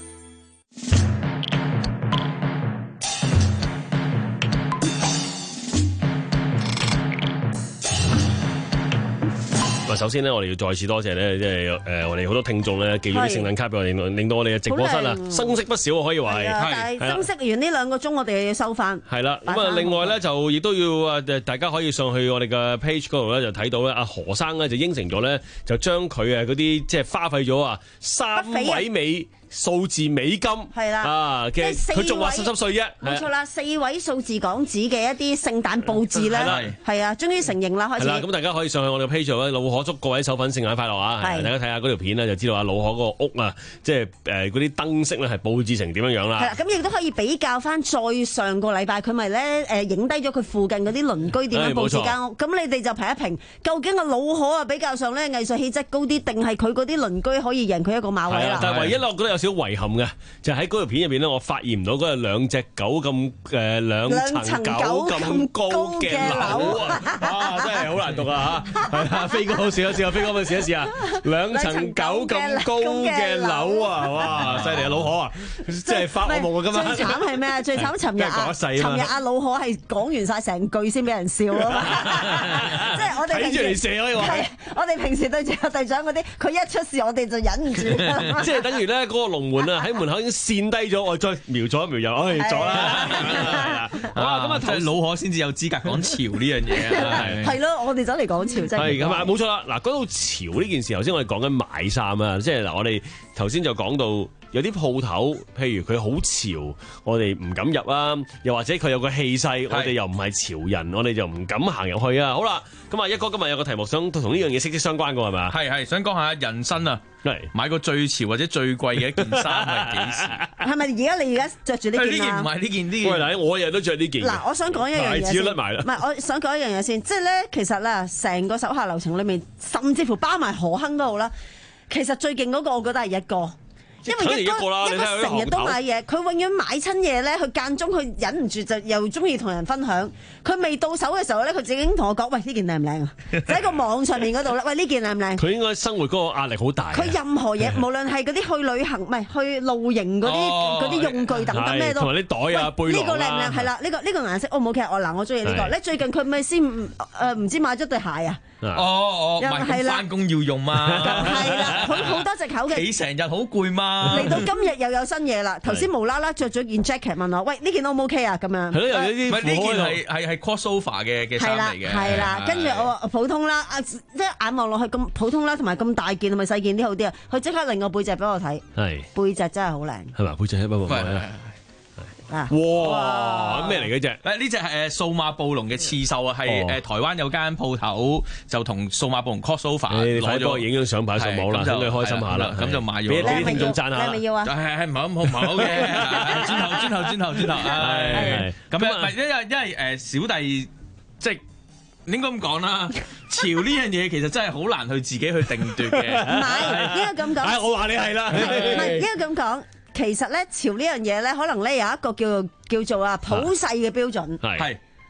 首先呢，我哋要再次多謝咧，即係誒我哋好多聽眾咧寄咗啲聖誕卡俾我哋，令到我哋嘅直播室啊生色不少，可以話係。 但係增色完呢兩個鐘，我哋又要收翻。係啦， 咁啊，另外咧就亦都要啊，大家可以上去我哋嘅 page 嗰度咧，就睇到咧，阿何生咧就應承咗咧，就將佢誒嗰啲即係花費咗啊三位美數字美金係啦， 啊嘅佢仲話濕濕碎啫， 冇錯啦，四位數字港紙嘅一啲聖誕佈置咧，係啊，終於成型啦，開始。係啦，咁大家可以上去我哋嘅 page 咧，老可祝各位手粉聖誕快樂啊！係，大家睇下嗰條片咧，就知道阿老可嗰個屋啊，即係誒嗰啲燈飾咧係佈置成點樣樣啦。係啦，咁亦都可以比較翻再上個禮拜佢咪咧誒影低咗佢附近嗰啲鄰居點樣佈置間屋，咁你哋就評一評，究竟阿老可啊比較上咧藝術氣質高啲，定係佢嗰啲鄰居可以贏佢一個馬位啦？ 但係唯一我覺得有少少遺憾嘅，就喺嗰條片入邊咧，我發現唔到嗰個兩隻狗咁誒兩層狗咁高嘅樓啊！哇，真係好難讀啊嚇！係啊，飛哥好試一試啊，飛哥咪試一試啊！兩層狗咁高嘅樓啊！哇，犀利啊，老可啊，真係發惡夢啊！今日最慘係咩啊？最慘尋日啊！尋日阿老可係講完晒成句先俾人笑咯，即係我哋睇住嚟射可以話。 我哋平時對住個隊長嗰啲，佢一出事我哋就忍唔住。 即係等於咧嗰個龍門啊，喺門口已經跣低咗，我再瞄左一瞄右，哎，咗啦！ 好啦，咁啊睇老可先至有資格講潮呢樣嘢啊， 係咯，我哋走嚟講潮真係。 係咁啊，冇錯啦！嗱，講到潮呢件事，頭先我哋講緊買衫啊，即係嗱，我哋頭先就講到。有啲鋪頭，譬如佢好潮，我哋唔敢入啊；又或者佢有個氣勢，我哋又唔係潮人，我哋就唔敢行入去啊。好啦，咁啊，一哥今日有個題目想同呢樣嘢息息相關嘅係咪？ 係係，想講下人生啊，係買過最潮或者最貴嘅一件衫係幾時？ 係咪而家你而家着住呢件啊？ 呢件唔係呢件呢件。 喂，嗱，我日日都着呢件。 嗱，我想講一樣嘢先。 甩埋啦。 唔係，我想講一樣嘢先，即係咧，其實咧，成個手下流程裏面，甚至乎包埋何亨都好啦，其實最勁嗰個，我覺得係一哥。因為一哥一哥成日都買嘢，佢永遠買親嘢咧，佢間中佢忍唔住就又中意同人分享。佢未到手嘅時候咧，佢自己已經同我講：喂，呢件靚唔靚啊？就喺個網上面嗰度啦。喂，呢件靚唔靚？ 佢應該生活嗰個壓力好大。 佢任何嘢，無論係嗰啲去旅行，唔係去露營嗰啲嗰啲用具等等咩都。 同埋啲袋啊、背囊啦。 呢個靚唔靚？係啦，呢個呢個顏色 O 唔 OK？我嗱，我中意呢個。咧最近佢咪先誒唔知買咗對鞋啊？ 哦哦，唔係翻工要用嘛？ 係啦，佢好多隻口嘅。 企成日好攰嘛？ 嚟到今日又有新嘢啦！頭先無啦啦着咗件 jacket 問我：喂，呢件 O 唔 OK 啊？咁樣係咯，有啲唔係呢件係係係 crossover 嘅嘅衫嚟嘅。 係啦，跟住我話普通啦，啊即係眼望落去咁普通啦，同埋咁大件同埋細件啲好啲啊！佢即刻令個背脊俾我睇，係背脊真係好靚， 係嘛？背脊不不啊！哇！咩嚟嘅啫？ 誒呢隻係誒數碼暴龍嘅刺繡啊，係誒台灣有間鋪頭就同數碼暴龍 crossover 攞咗影張相擺上網啦，咁你開心下啦， 咁就買咗。 俾啲聽眾讚下。 你係咪要啊？ 係係唔好唔好唔好嘅，轉頭轉頭轉頭轉頭。係咁樣，唔係因為因為誒小弟即係應該咁講啦，潮呢樣嘢其實真係好難去自己去定奪嘅。 唔係應該咁講。 我話你係啦。 唔係應該咁講。其實咧潮呢樣嘢咧，可能咧有一個叫做叫做啊普世嘅標準。 係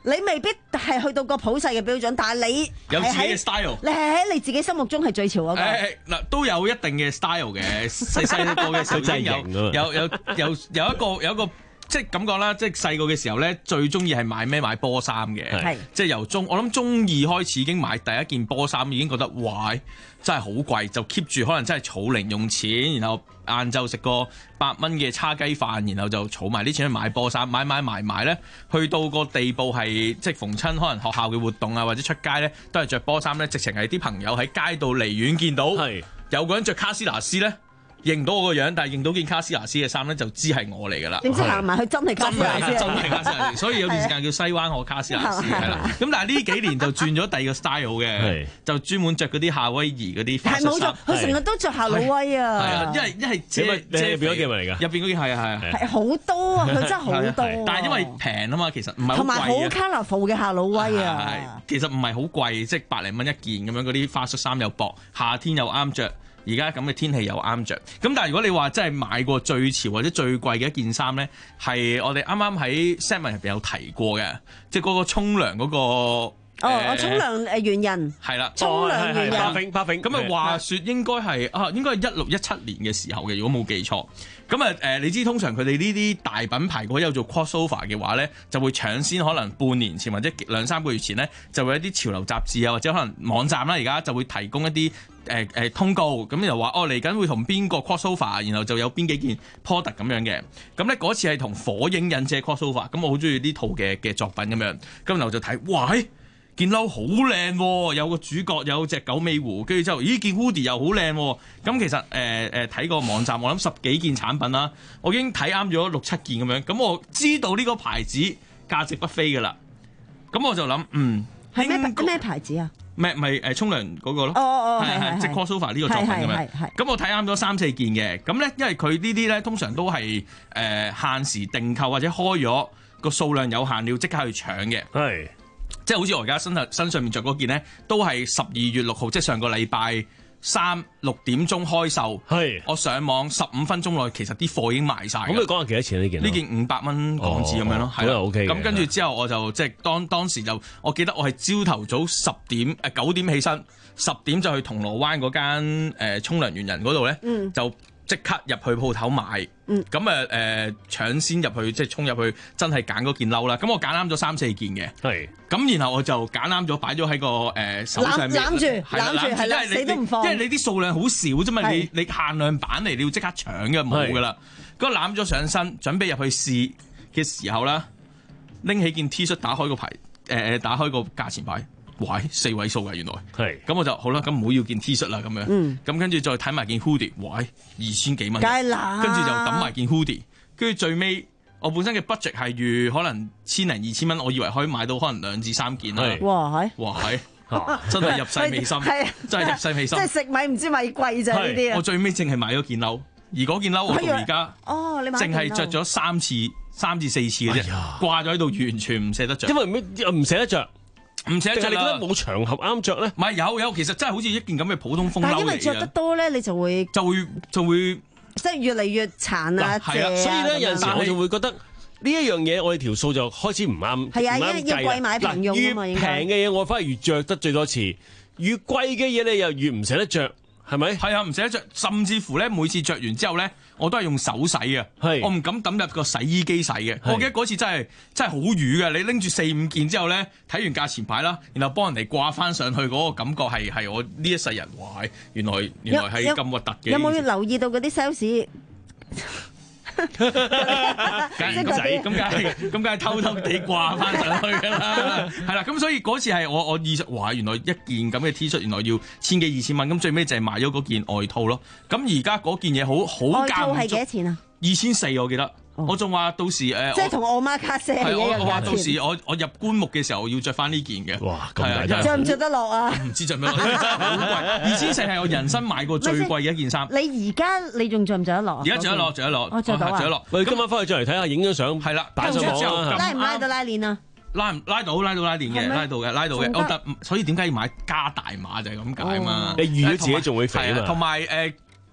你未必係去到個普世嘅標準，但係你有自己嘅 style， 你係喺你自己心目中係最潮嗰個。 誒嗱，都有一定嘅 style 嘅，細細個嘅時候已經有有有有有一個有一個。即係咁講啦，即係細個嘅時候咧，最中意係買咩買波衫嘅， 係即係由中我諗中二開始已經買第一件波衫，已經覺得哇真係好貴，就 keep 住可能真係儲零用錢，然後晏晝食個八蚊嘅叉雞飯，然後就儲埋啲錢去買波衫，買買埋埋咧，去到個地步係即係逢親可能學校嘅活動啊或者出街咧，都係着波衫咧，直情係啲朋友喺街度離遠見到有個人着卡斯拿斯咧。認到我個樣，但係認到件卡斯拿斯嘅衫咧，就知係我嚟㗎啦。 點知行埋去真係卡斯拿斯？ 真係卡斯拿斯，所以有段時間叫西灣河卡斯拿斯係啦。咁但係呢幾年就轉咗第二個 style 嘅，就專門着嗰啲夏威夷嗰啲。係冇錯， 佢成日都着夏魯威啊。係啊，因為因為即係你入邊嗰件咪嚟㗎？ 入邊嗰件係啊係啊係好多啊！佢真係好多。 但係因為平啊嘛，其實唔係好貴。 同埋好 colourful 嘅夏魯威啊。 其實唔係好貴，即係百零蚊一件咁樣，嗰啲花恤衫又薄，夏天又啱着。而家咁嘅天氣又啱着，咁但係如果你話真係買過最潮或者最貴嘅一件衫咧，係我哋啱啱喺 segment 入邊有提過嘅，即係嗰個沖涼嗰個。 哦，我沖涼誒原人係啦， 沖涼原人， 咁啊話説應該係啊，應該係一六一七年嘅時候嘅，如果冇記錯。咁啊誒，你知通常佢哋呢啲大品牌如果有做 crossover 嘅話咧，就會搶先可能半年前或者兩三個月前咧，就會有啲潮流雜誌啊或者可能網站啦，而家就會提供一啲誒誒通告，咁又話哦嚟緊會同邊個 crossover，然後就有邊幾件 product 咁樣嘅。咁咧嗰次係同火影忍者 crossover，咁我好中意呢套嘅嘅作品咁樣，咁然後就睇哇件褸好靚喎，有個主角有隻九尾狐，跟住之後，咦件 hoodie 又好靚喎。咁其實誒誒睇個網站，我諗十幾件產品啦，我已經睇啱咗六七件咁樣。咁我知道呢個牌子價值不菲㗎啦。咁我就諗，嗯， 係咩咩牌子啊？ 咩咪誒沖涼嗰個咯？ 哦哦係係即係 crossover 呢個作品咁樣。咁我睇啱咗三四件嘅。咁咧，因為佢呢啲咧通常都係誒、呃、限時訂購或者開咗個數量有限，你要即刻去搶嘅。係。即係好似我而家身上身上面着嗰件咧，都係十二月六號，即係上個禮拜三六點鐘開售。係我上網十五分鐘內，其實啲貨已經賣晒。咁你講下幾多錢呢件？呢件五百蚊港紙咁樣咯，係啦。O K。咁跟住之後，我就即係當當時就，我記得我係朝頭早十點誒九點起身，十點就去銅鑼灣嗰間誒沖涼原人嗰度咧，嗯、就即刻入去鋪頭買。咁誒誒搶先入去，即係衝入去，真係揀嗰件褸啦。咁我揀啱咗三四件嘅。係。咁然後我就揀啱咗，擺咗喺個誒手上面。攬住，攬住係啦，死都唔放。因為你啲數量好少啫嘛，你你限量版嚟，你要即刻搶嘅，冇噶啦。嗰攬咗上身，準備入去試嘅時候啦，拎起件 T 恤，打開個牌，誒誒，打開個價錢牌。喂，四位數㗎原來，係咁我就好啦，咁唔好要件 T 恤啦咁樣，咁跟住再睇埋件 hoodie，喂，二千幾蚊，跟住就抌埋件 hoodie，跟住最尾我本身嘅 budget 係預可能千零二千蚊，我以為可以買到可能兩至三件啦， 哇係， 哇係，真係入世未深，真係入世未深， 即係食米唔知米貴咋呢啲啊！ 我最尾淨係買咗件褸，而嗰件褸我到而家， 哦，你淨係着咗三次、三至四次嘅啫，掛咗喺度完全唔捨得着， 因為唔捨得着。唔捨得着，你覺得冇場合啱着咧？ 唔係有有，其實真係好似一件咁嘅普通風褸嚟嘅。 但係因為着得多咧，你就會就會就會即係越嚟越殘啊！ 係啊，所以咧有陣時我就會覺得呢一樣嘢，我哋條數就開始唔啱。係啊， 要要貴買平用啊嘛， 越平嘅嘢我反而越着得最多次，越貴嘅嘢你又越唔捨得着。係咪？ 係啊，唔捨得着，甚至乎咧，每次着完之後咧，我都係用手洗嘅，我唔敢抌入個洗衣機洗嘅。我記得嗰次真係真係好瘀嘅，你拎住四五件之後咧，睇完價錢牌啦，然後幫人哋掛翻上去，嗰個感覺係係我呢一世人，哇！原來原來係咁核突嘅。 有冇留意到嗰啲 sales？ 梗係唔使，咁梗係，咁梗係偷偷地掛翻上去㗎啦，係啦，咁所以嗰次係我我意識，哇！原來一件咁嘅 T 恤原來要千幾二千蚊，咁最尾就係買咗嗰件外套咯。咁而家嗰件嘢好好外套係幾多錢啊？ 二千四我記得。我仲話到時誒， 即係同我媽卡姐係一樣價錢。 我話到時我我入棺木嘅時候要着翻呢件嘅。哇，咁大件， 着唔着得落啊？ 唔知着唔着得落，真係好貴。二千四係我人生買過最貴嘅一件衫。 你而家你仲着唔着得落？ 而家着得落，着得落， 我着到啊！ 着得落。 喂，今晚翻去再嚟睇下，影張相。係啦，擺上網啦。 拉唔拉到拉鏈啊？ 拉唔拉到，拉到拉鏈嘅，拉到嘅，拉到嘅。我特所以點解要買加大碼就係咁解嘛？ 你預咗自己仲會肥啊嘛？ 同埋誒。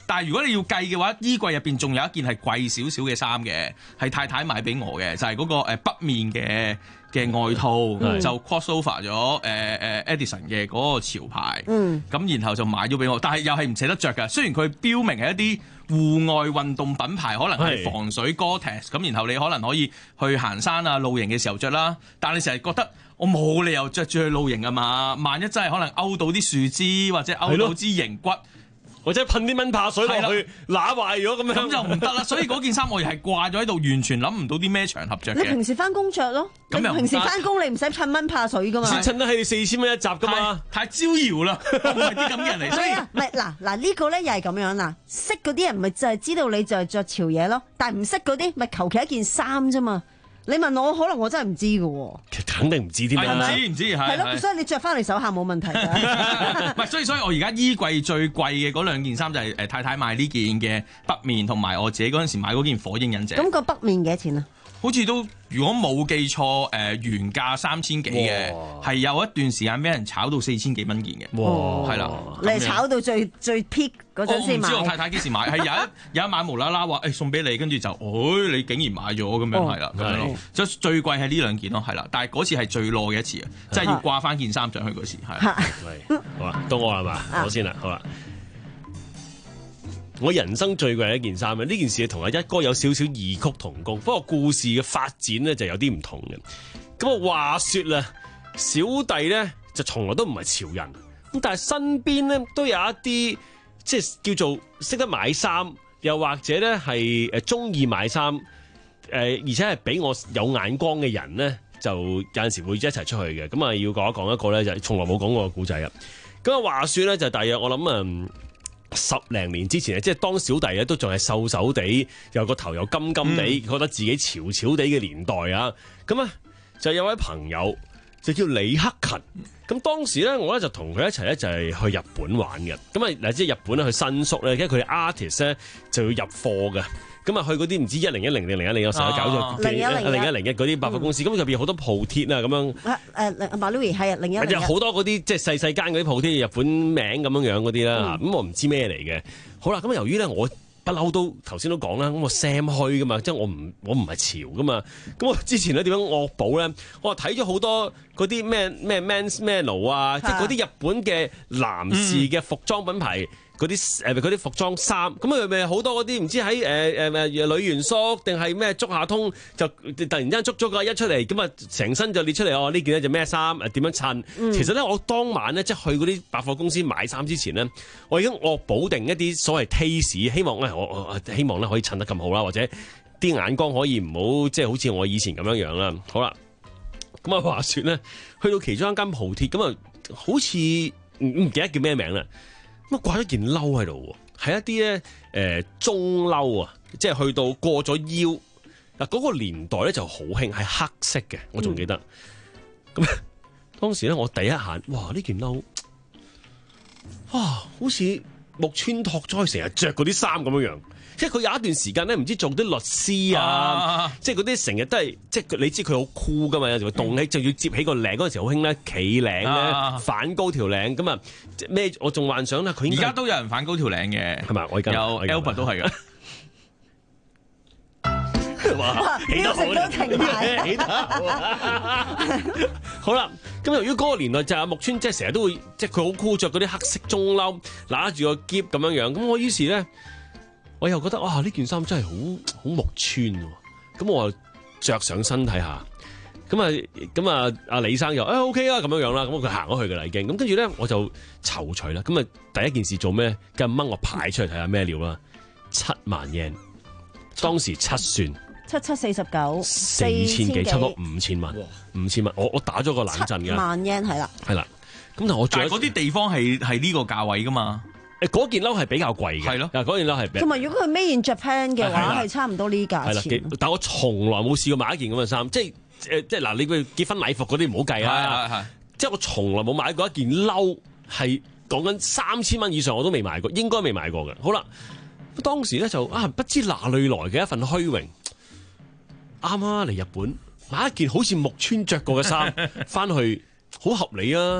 但係如果你要計嘅話，衣櫃入邊仲有一件係貴少少嘅衫嘅，係太太買俾我嘅，就係、是、嗰個誒北面嘅嘅外套，嗯、就 cross over 咗誒誒 Edison 嘅嗰個潮牌，咁、嗯、然後就買咗俾我，但係又係唔捨得着㗎。雖然佢標明係一啲戶外運動品牌，可能係防水 Gore-Tex，咁然後你可能可以去行山啊、露營嘅時候着啦，但係你成日覺得我冇理由着住去露營啊嘛，萬一真係可能勾到啲樹枝或者勾到支營骨。 或者噴啲蚊怕水落去，揦壞咗咁樣， 咁就唔得啦。所以嗰件衫我又係掛咗喺度，完全諗唔到啲咩場合着嘅。 你平時翻工着咯，你平時翻工你唔使噴蚊怕水噶嘛？ 先襯得起你四千蚊一集噶嘛？ 太招搖啦，我唔係啲咁嘅人嚟。所以唔係嗱嗱呢個咧又係咁樣啦。識嗰啲人咪就係知道你就係着潮嘢咯，但係唔識嗰啲咪求其一件衫啫嘛。你問我，可能我真係唔知㗎喎。 其實肯定唔知添啦， 唔知唔知係。 係咯，所以你着翻嚟手下冇問題㗎。 唔係，所以所以我而家衣櫃最貴嘅嗰兩件衫就係誒太太買呢件嘅北面，同埋我自己嗰陣時買嗰件火影忍者。咁個北面幾多錢啊？ 好似都如果冇記錯，誒、呃、原價三千幾嘅，係有一段時間俾人炒到四千幾蚊件嘅，係啦。 你係炒到最最 peak 嗰陣先買。我唔知我太太幾時買，係有一有一晚無啦啦話誒送俾你，跟住就，誒、哎、你竟然買咗咁樣係啦，咁樣咯。即係最貴係呢兩件咯，係啦。但係嗰次係最攞嘅一次啊，即係要掛翻件衫上去嗰時係。 好啊，到我係嘛？我先啦，好啦。我人生最貴嘅一件衫呢件事同阿一哥有少少異曲同工，不過故事嘅發展咧就有啲唔同嘅。咁啊話說啦，小弟咧就從來都唔係潮人，咁但係身邊咧都有一啲即係叫做識得買衫，又或者咧係誒中意買衫，誒而且係俾我有眼光嘅人咧，就有陣時會一齊出去嘅。咁啊要講一講一個咧，就係從來冇講過嘅故仔啊。咁啊話說咧就大約我諗啊。十零年之前啊，即係當小弟咧都仲係瘦瘦地，又個頭又金金地，嗯、覺得自己潮潮地嘅年代啊，咁啊就有位朋友就叫李克勤，咁當時咧我咧就同佢一齊咧就係去日本玩嘅，咁啊嗱即係日本咧去新宿咧，因為佢哋 artist 咧就要入貨嘅。咁啊，去嗰啲唔知一零一零定零一零有時候搞咗零一零一零一嗰啲百貨公司，咁入邊好多鋪貼啊，咁樣。 誒誒，馬 Louis 係啊，零一零一。 有好多嗰啲即係細細間嗰啲鋪貼，日本名咁樣樣嗰啲啦。咁、嗯、我唔知咩嚟嘅。好啦，咁由於咧我不嬲都頭先都講啦，咁我 Sam 虛噶嘛，即係我唔我唔係潮噶嘛。咁我之前咧點樣惡補咧？我睇咗好多嗰啲咩咩 Men's Mano 啊，即係嗰啲日本嘅男士嘅服裝品牌。嗯嗰啲誒嗰啲服裝衫，咁啊咪好多嗰啲唔知喺誒誒誒女元宿定係咩竹下通就突然之間捉咗個一出嚟，咁啊成身就列出嚟哦！呢件咧就咩衫誒點樣襯？嗯、其實咧我當晚咧即係去嗰啲百貨公司買衫之前咧，我已經惡補定一啲所謂 taste， 希望咧我我希望咧可以襯得咁好啦，或者啲眼光可以唔好即係好似我以前咁樣樣啦。好啦，咁啊話説咧，去到其中一間鋪貼，咁啊好似唔唔記得叫咩名啦。咁掛咗件褸喺度，係一啲咧誒中褸啊，即係去到過咗腰嗱，嗰個年代咧就好興，係黑色嘅，我仲記得。咁、嗯、當時咧，我第一眼，哇！呢件褸，哇，好似木村拓哉成日着嗰啲衫咁樣樣。即係佢有一段時間咧，唔知做啲律師啊，啊即係嗰啲成日都係，即係你知佢好酷噶嘛，有時佢動起就要接起個領，嗰陣時好興咧，企領咧、啊、反高條領咁啊咩？我仲幻想咧，佢而家都有人反高條領嘅，係咪？ 我而家有 Albert 都係噶。 哇！起得好，起得起得好啦。咁由於嗰個年代就係木村，即係成日都會，即係佢好酷着嗰啲黑色中褸，揦住個篋咁樣樣。咁我於是咧。我又覺得哇！呢件衫真係好好木村喎，咁我着上身睇下，咁啊咁啊阿李生又誒 O K 啊咁樣樣啦，咁佢行咗去㗎啦已經，咁跟住咧我就躊躇啦，咁啊第一件事做咩？梗係掹個牌出嚟睇下咩料啦，七萬 yen， 當時七算， 七七四十九， 四千幾，差唔多五千萬，五千萬，我我打咗個冷震㗎， 萬 yen 係啦， 係啦，咁但係我但係嗰啲地方係係呢個價位㗎嘛。 誒嗰件褸係比較貴嘅，係咯，嗱嗰件褸係。 同埋如果佢 Made in Japan 嘅話，係差唔多呢價錢。 但我從來冇試過買一件咁嘅衫，即係誒即係嗱，你佢結婚禮服嗰啲唔好計啦。即係我從來冇買過一件褸係講緊三千蚊以上，我都未買過，應該未買過嘅。好啦，當時咧就啊不知哪裏來嘅一份虛榮，啱啊嚟日本買一件好似木村着過嘅衫翻去，好合理啊！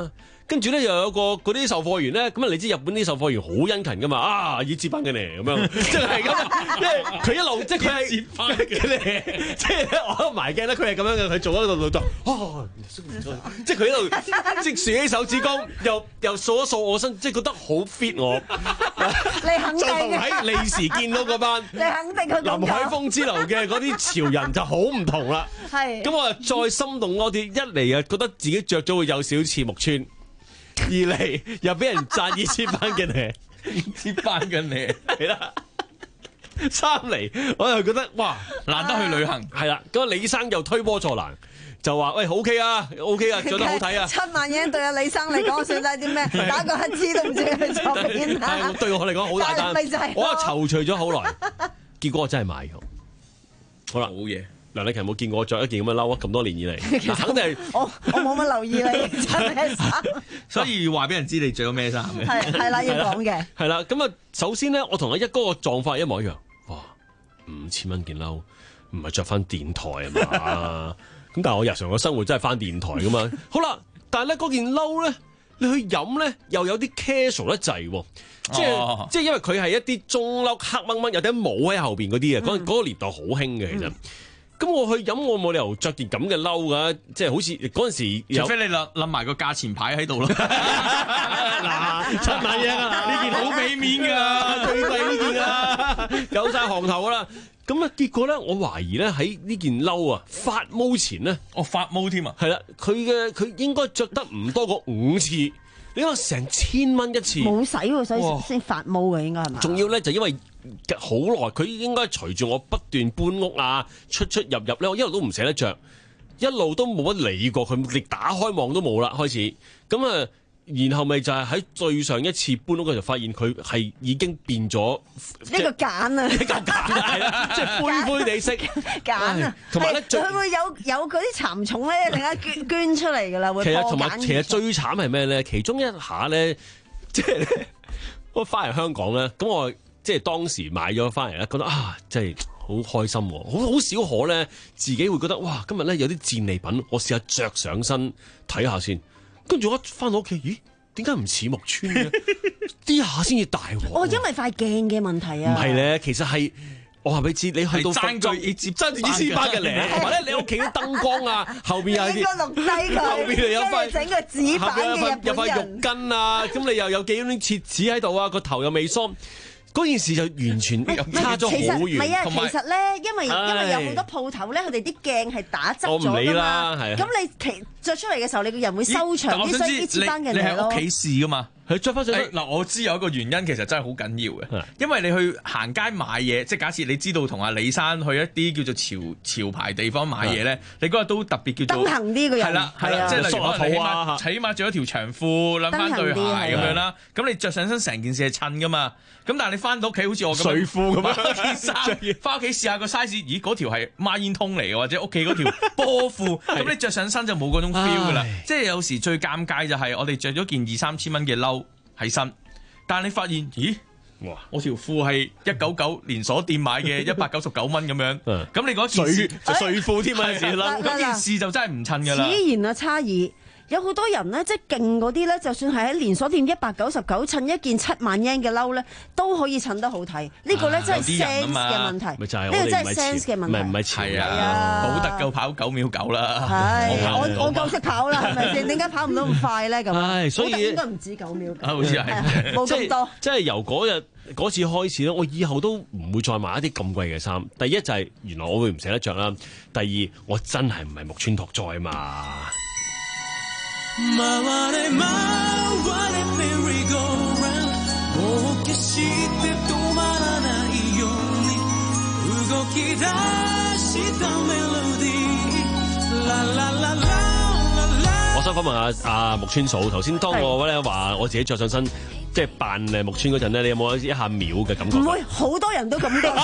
跟住咧又有個嗰啲售貨員咧，咁啊你知日本啲售貨員好殷勤噶嘛，啊要接班嘅你咁樣，即係咁，即係佢一路即係佢係接班嘅你，即係我喺度埋鏡咧，佢係咁樣嘅，佢做一個動作，哦，即係佢喺度即係豎起手指公，又又掃一掃我身，即係覺得好 fit 我。 你肯定嘅。 喺利時見到嗰班， 你肯定佢林海峰之流嘅嗰啲潮人就好唔同啦。係。咁我再心動多啲，一嚟啊覺得自己着咗會有少少似木村。二嚟又俾人讚二千班嘅你， 二千班嘅你係啦。三嚟我又覺得哇難得去旅行係啦。咁李生又推波助瀾，就話喂 OK 啊 OK 啊，着得好睇啊。 七萬英對阿李生嚟講算得啲咩？打個乞嗤都唔知佢做邊啊！ 對我嚟講好大單，我啊躊躇咗好耐，結果我真係買咗。好啦， 好嘢。 梁麗琴冇見過我着一件咁嘅褸啊，咁多年以嚟，肯定係我我冇乜留意你着咩衫， 所以話俾人知你着咗咩衫嘅。 係係啦，要講嘅。 係啦，咁啊，首先咧，我同阿一哥個狀況一模一樣。哇，五千蚊件褸，唔係着翻電台啊嘛？咁但係我日常嘅生活真係翻電台噶嘛？好啦，但係咧嗰件褸咧，你去飲咧又有啲 casual 得滯喎。即係、哦、即係因為佢係一啲中褸黑掹掹，有啲帽喺後邊嗰啲啊。嗰、嗯、嗰個年代好興嘅其實。嗯咁我去飲，我冇理由着件咁嘅褸噶，即係好似嗰陣時， 除非你諗諗埋個價錢牌喺度咯。 嗱，七萬嘢啊，呢件好俾面噶，最貴呢件啊，有晒行頭啦。咁啊，結果咧，我懷疑咧喺呢件褸啊發毛前咧， 哦發毛添啊， 係啦，佢嘅佢應該着得唔多過五次。你話成千蚊一次， 冇使喎，所以先發毛嘅應該係嘛？ 仲要咧就因為好耐，佢應該隨住我不斷搬屋啊，出出入入咧，我一路都唔捨得着，一路都冇乜理過佢，連打開望都冇啦。開始咁啊，然後咪就係喺最上一次搬屋嘅時候，發現佢係已經變咗一個繭啊， 一嚿繭係啦，即係灰灰地色繭啊。同埋咧，佢會有有嗰啲蠶蟲咧，突然間捐捐出嚟噶啦，會破繭。 其實同埋其實最慘係咩咧？其中一下咧，即係我翻嚟香港咧，咁我。即係當時買咗翻嚟咧，覺得啊，真係好開心喎！好好少可咧，自己會覺得哇，今日咧有啲戰利品，我試下着上身睇下先。跟住我一翻到屋企，咦？點解唔似木村嘅？啲下先至大鑊。 哦，因為塊鏡嘅問題啊。 唔係咧，其實係我話俾你知，你去到爭佢接爭住二千八嘅領，同埋咧你屋企啲燈光啊，後邊有啲應該錄低佢， 後邊有塊整個紙板嘅有塊浴巾啊，咁你又有幾種切紙喺度啊，個頭又未梳。嗰件事就完全差咗好遠， 唔係啊，其實咧，因為因為有好多鋪頭咧，佢哋啲鏡係打側咗㗎嘛。 我唔理啦，係。 咁你其着出嚟嘅時候，你個人會收長啲，所以啲黐翻嘅嘢咯。 你喺屋企試㗎嘛？ 佢着翻上嗱，我知有一個原因，其實真係好緊要嘅，因為你去行街買嘢，即係假設你知道同阿李生去一啲叫做潮潮牌地方買嘢咧，你嗰日都特別叫做登行啲嘅人， 係啦係啦，即係例如話起碼起碼著一條長褲，攬翻對鞋咁樣啦，咁你着上身成件事係襯噶嘛，咁但係你翻到屋企好似我咁睡褲咁樣件衫，翻屋企試下個 size，咦嗰條係孖煙通嚟嘅，或者屋企嗰條波褲，咁你着上身就冇嗰種 feel 噶啦，即係有時最尷尬就係我哋着咗件二三千蚊嘅褸。喺身，但係你發現，咦？哇！我條褲係一九九連鎖店買嘅，一百九十九蚊咁樣。咁你嗰件事就睡褲添啊！ 嗰件事就真係唔襯㗎啦。 此言啊，差異。有好多人咧，即係勁嗰啲咧，就算係喺連鎖店一百九十九襯一件七萬yen嘅褸咧，都可以襯得好睇。呢個咧真係 sense 嘅問題。 咪就係呢個真係 sense 嘅問題。 唔係唔係潮啊！保特夠跑九秒九啦。 係我我夠識跑啦，係咪先？點解跑唔到咁快咧？咁係所以應該唔止九秒九。 好似係冇咁多。 即係由嗰日嗰次開始咧，我以後都唔會再買一啲咁貴嘅衫。第一就係原來我會唔捨得着啦。第二我真係唔係木村拓哉嘛。 回れ回れメリーゴーラウンドもう決して止まらないように動き出したメロディーララララ我想訪問下阿木村嫂，頭先當我咧話我自己着上身即係扮誒木村嗰陣咧，你有冇一下秒嘅感覺？ 唔會，好多人都咁講。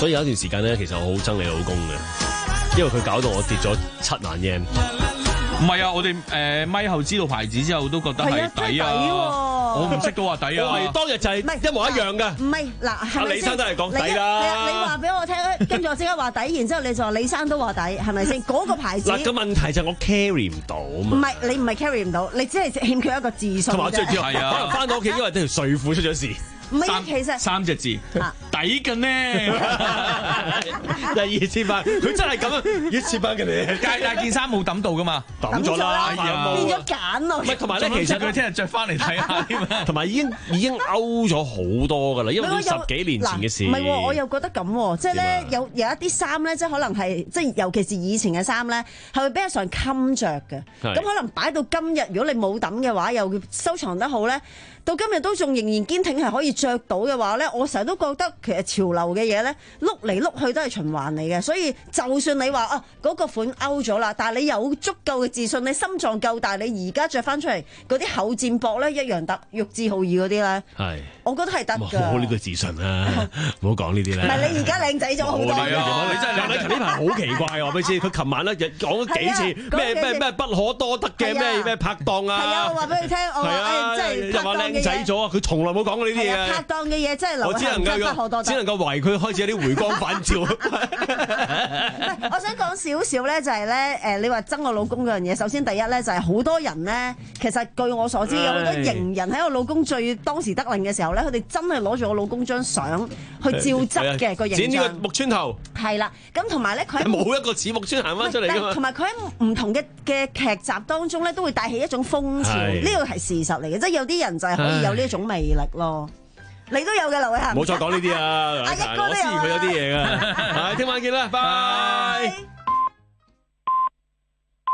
所以有一段時間咧，其實我好憎你老公嘅，因為佢搞到我跌咗七萬 yen。 唔係啊，我哋誒咪後知道牌子之後都覺得係抵啊！我唔識都話抵啊！ 我係當日就係一模一樣㗎。 唔係嗱，係咪先？ 李生都係講抵啦。 係啊，你話俾我聽，跟住我即刻話抵，然之後你就話李生都話抵，係咪先？嗰個牌子。 嗱，個問題就係我 carry 唔到嘛。 唔係你唔係 carry 唔到，你只係欠缺一個自信。 同埋我最主要係啊，可能翻到屋企因為條睡褲出咗事。 唔係，其實三隻字抵嘅呢， 就係二千八，佢真係咁啊，一千八嘅你， 但但件衫冇抌到噶嘛， 抌咗啦， 變咗揀咯。 唔係，同埋咧，其實佢聽日着翻嚟睇下添啊， 同埋已經已經勾咗好多噶啦，因為十幾年前嘅事。 唔係，我又覺得咁，即係咧有有一啲衫咧，即係可能係即係尤其是以前嘅衫咧，係會比較上襟着嘅。咁可能擺到今日，如果你冇抌嘅話，又收藏得好咧。到今日都仲仍然堅挺係可以着到嘅話咧，我成日都覺得其實潮流嘅嘢咧，碌嚟碌去都係循環嚟嘅，所以就算你話啊嗰個款 out 咗啦，但係你有足夠嘅自信，你心臟夠大，你而家着翻出嚟嗰啲厚墊薄咧一樣得，玉置浩二嗰啲咧，係，我覺得係得㗎。 冇呢個自信啊，唔好講呢啲咧。 唔係你而家靚仔咗好多。 係啊，你真係靚女呢排好奇怪啊！我俾你知，佢琴晚咧講咗幾次咩咩咩不可多得嘅咩咩拍檔啊。 係啊，我話俾你聽，我話即係拍檔嘅。 仔咗啊！佢從來冇講過呢啲嘢。 拍檔嘅嘢真係流行真不可多得。 只能夠為佢開始有啲回光返照。 我想講少少咧，就係咧誒，你話憎我老公嗰樣嘢。首先第一咧，就係好多人咧，其實據我所知，有好多型人喺我老公最當時得令嘅時候咧，佢哋真係攞住我老公張相去照執嘅個形象。 剪呢個木村頭。 係啦，咁同埋咧，佢冇一個似木村行翻出嚟㗎嘛。 同埋佢喺唔同嘅嘅劇集當中咧，都會帶起一種風潮。呢個係事實嚟嘅，即係有啲人就係可以有呢一種魅力咯。你都有嘅，劉偉恒。 唔好再講呢啲啊！ 阿一哥都有。 我知佢有啲嘢㗎。係，聽晚見啦，拜。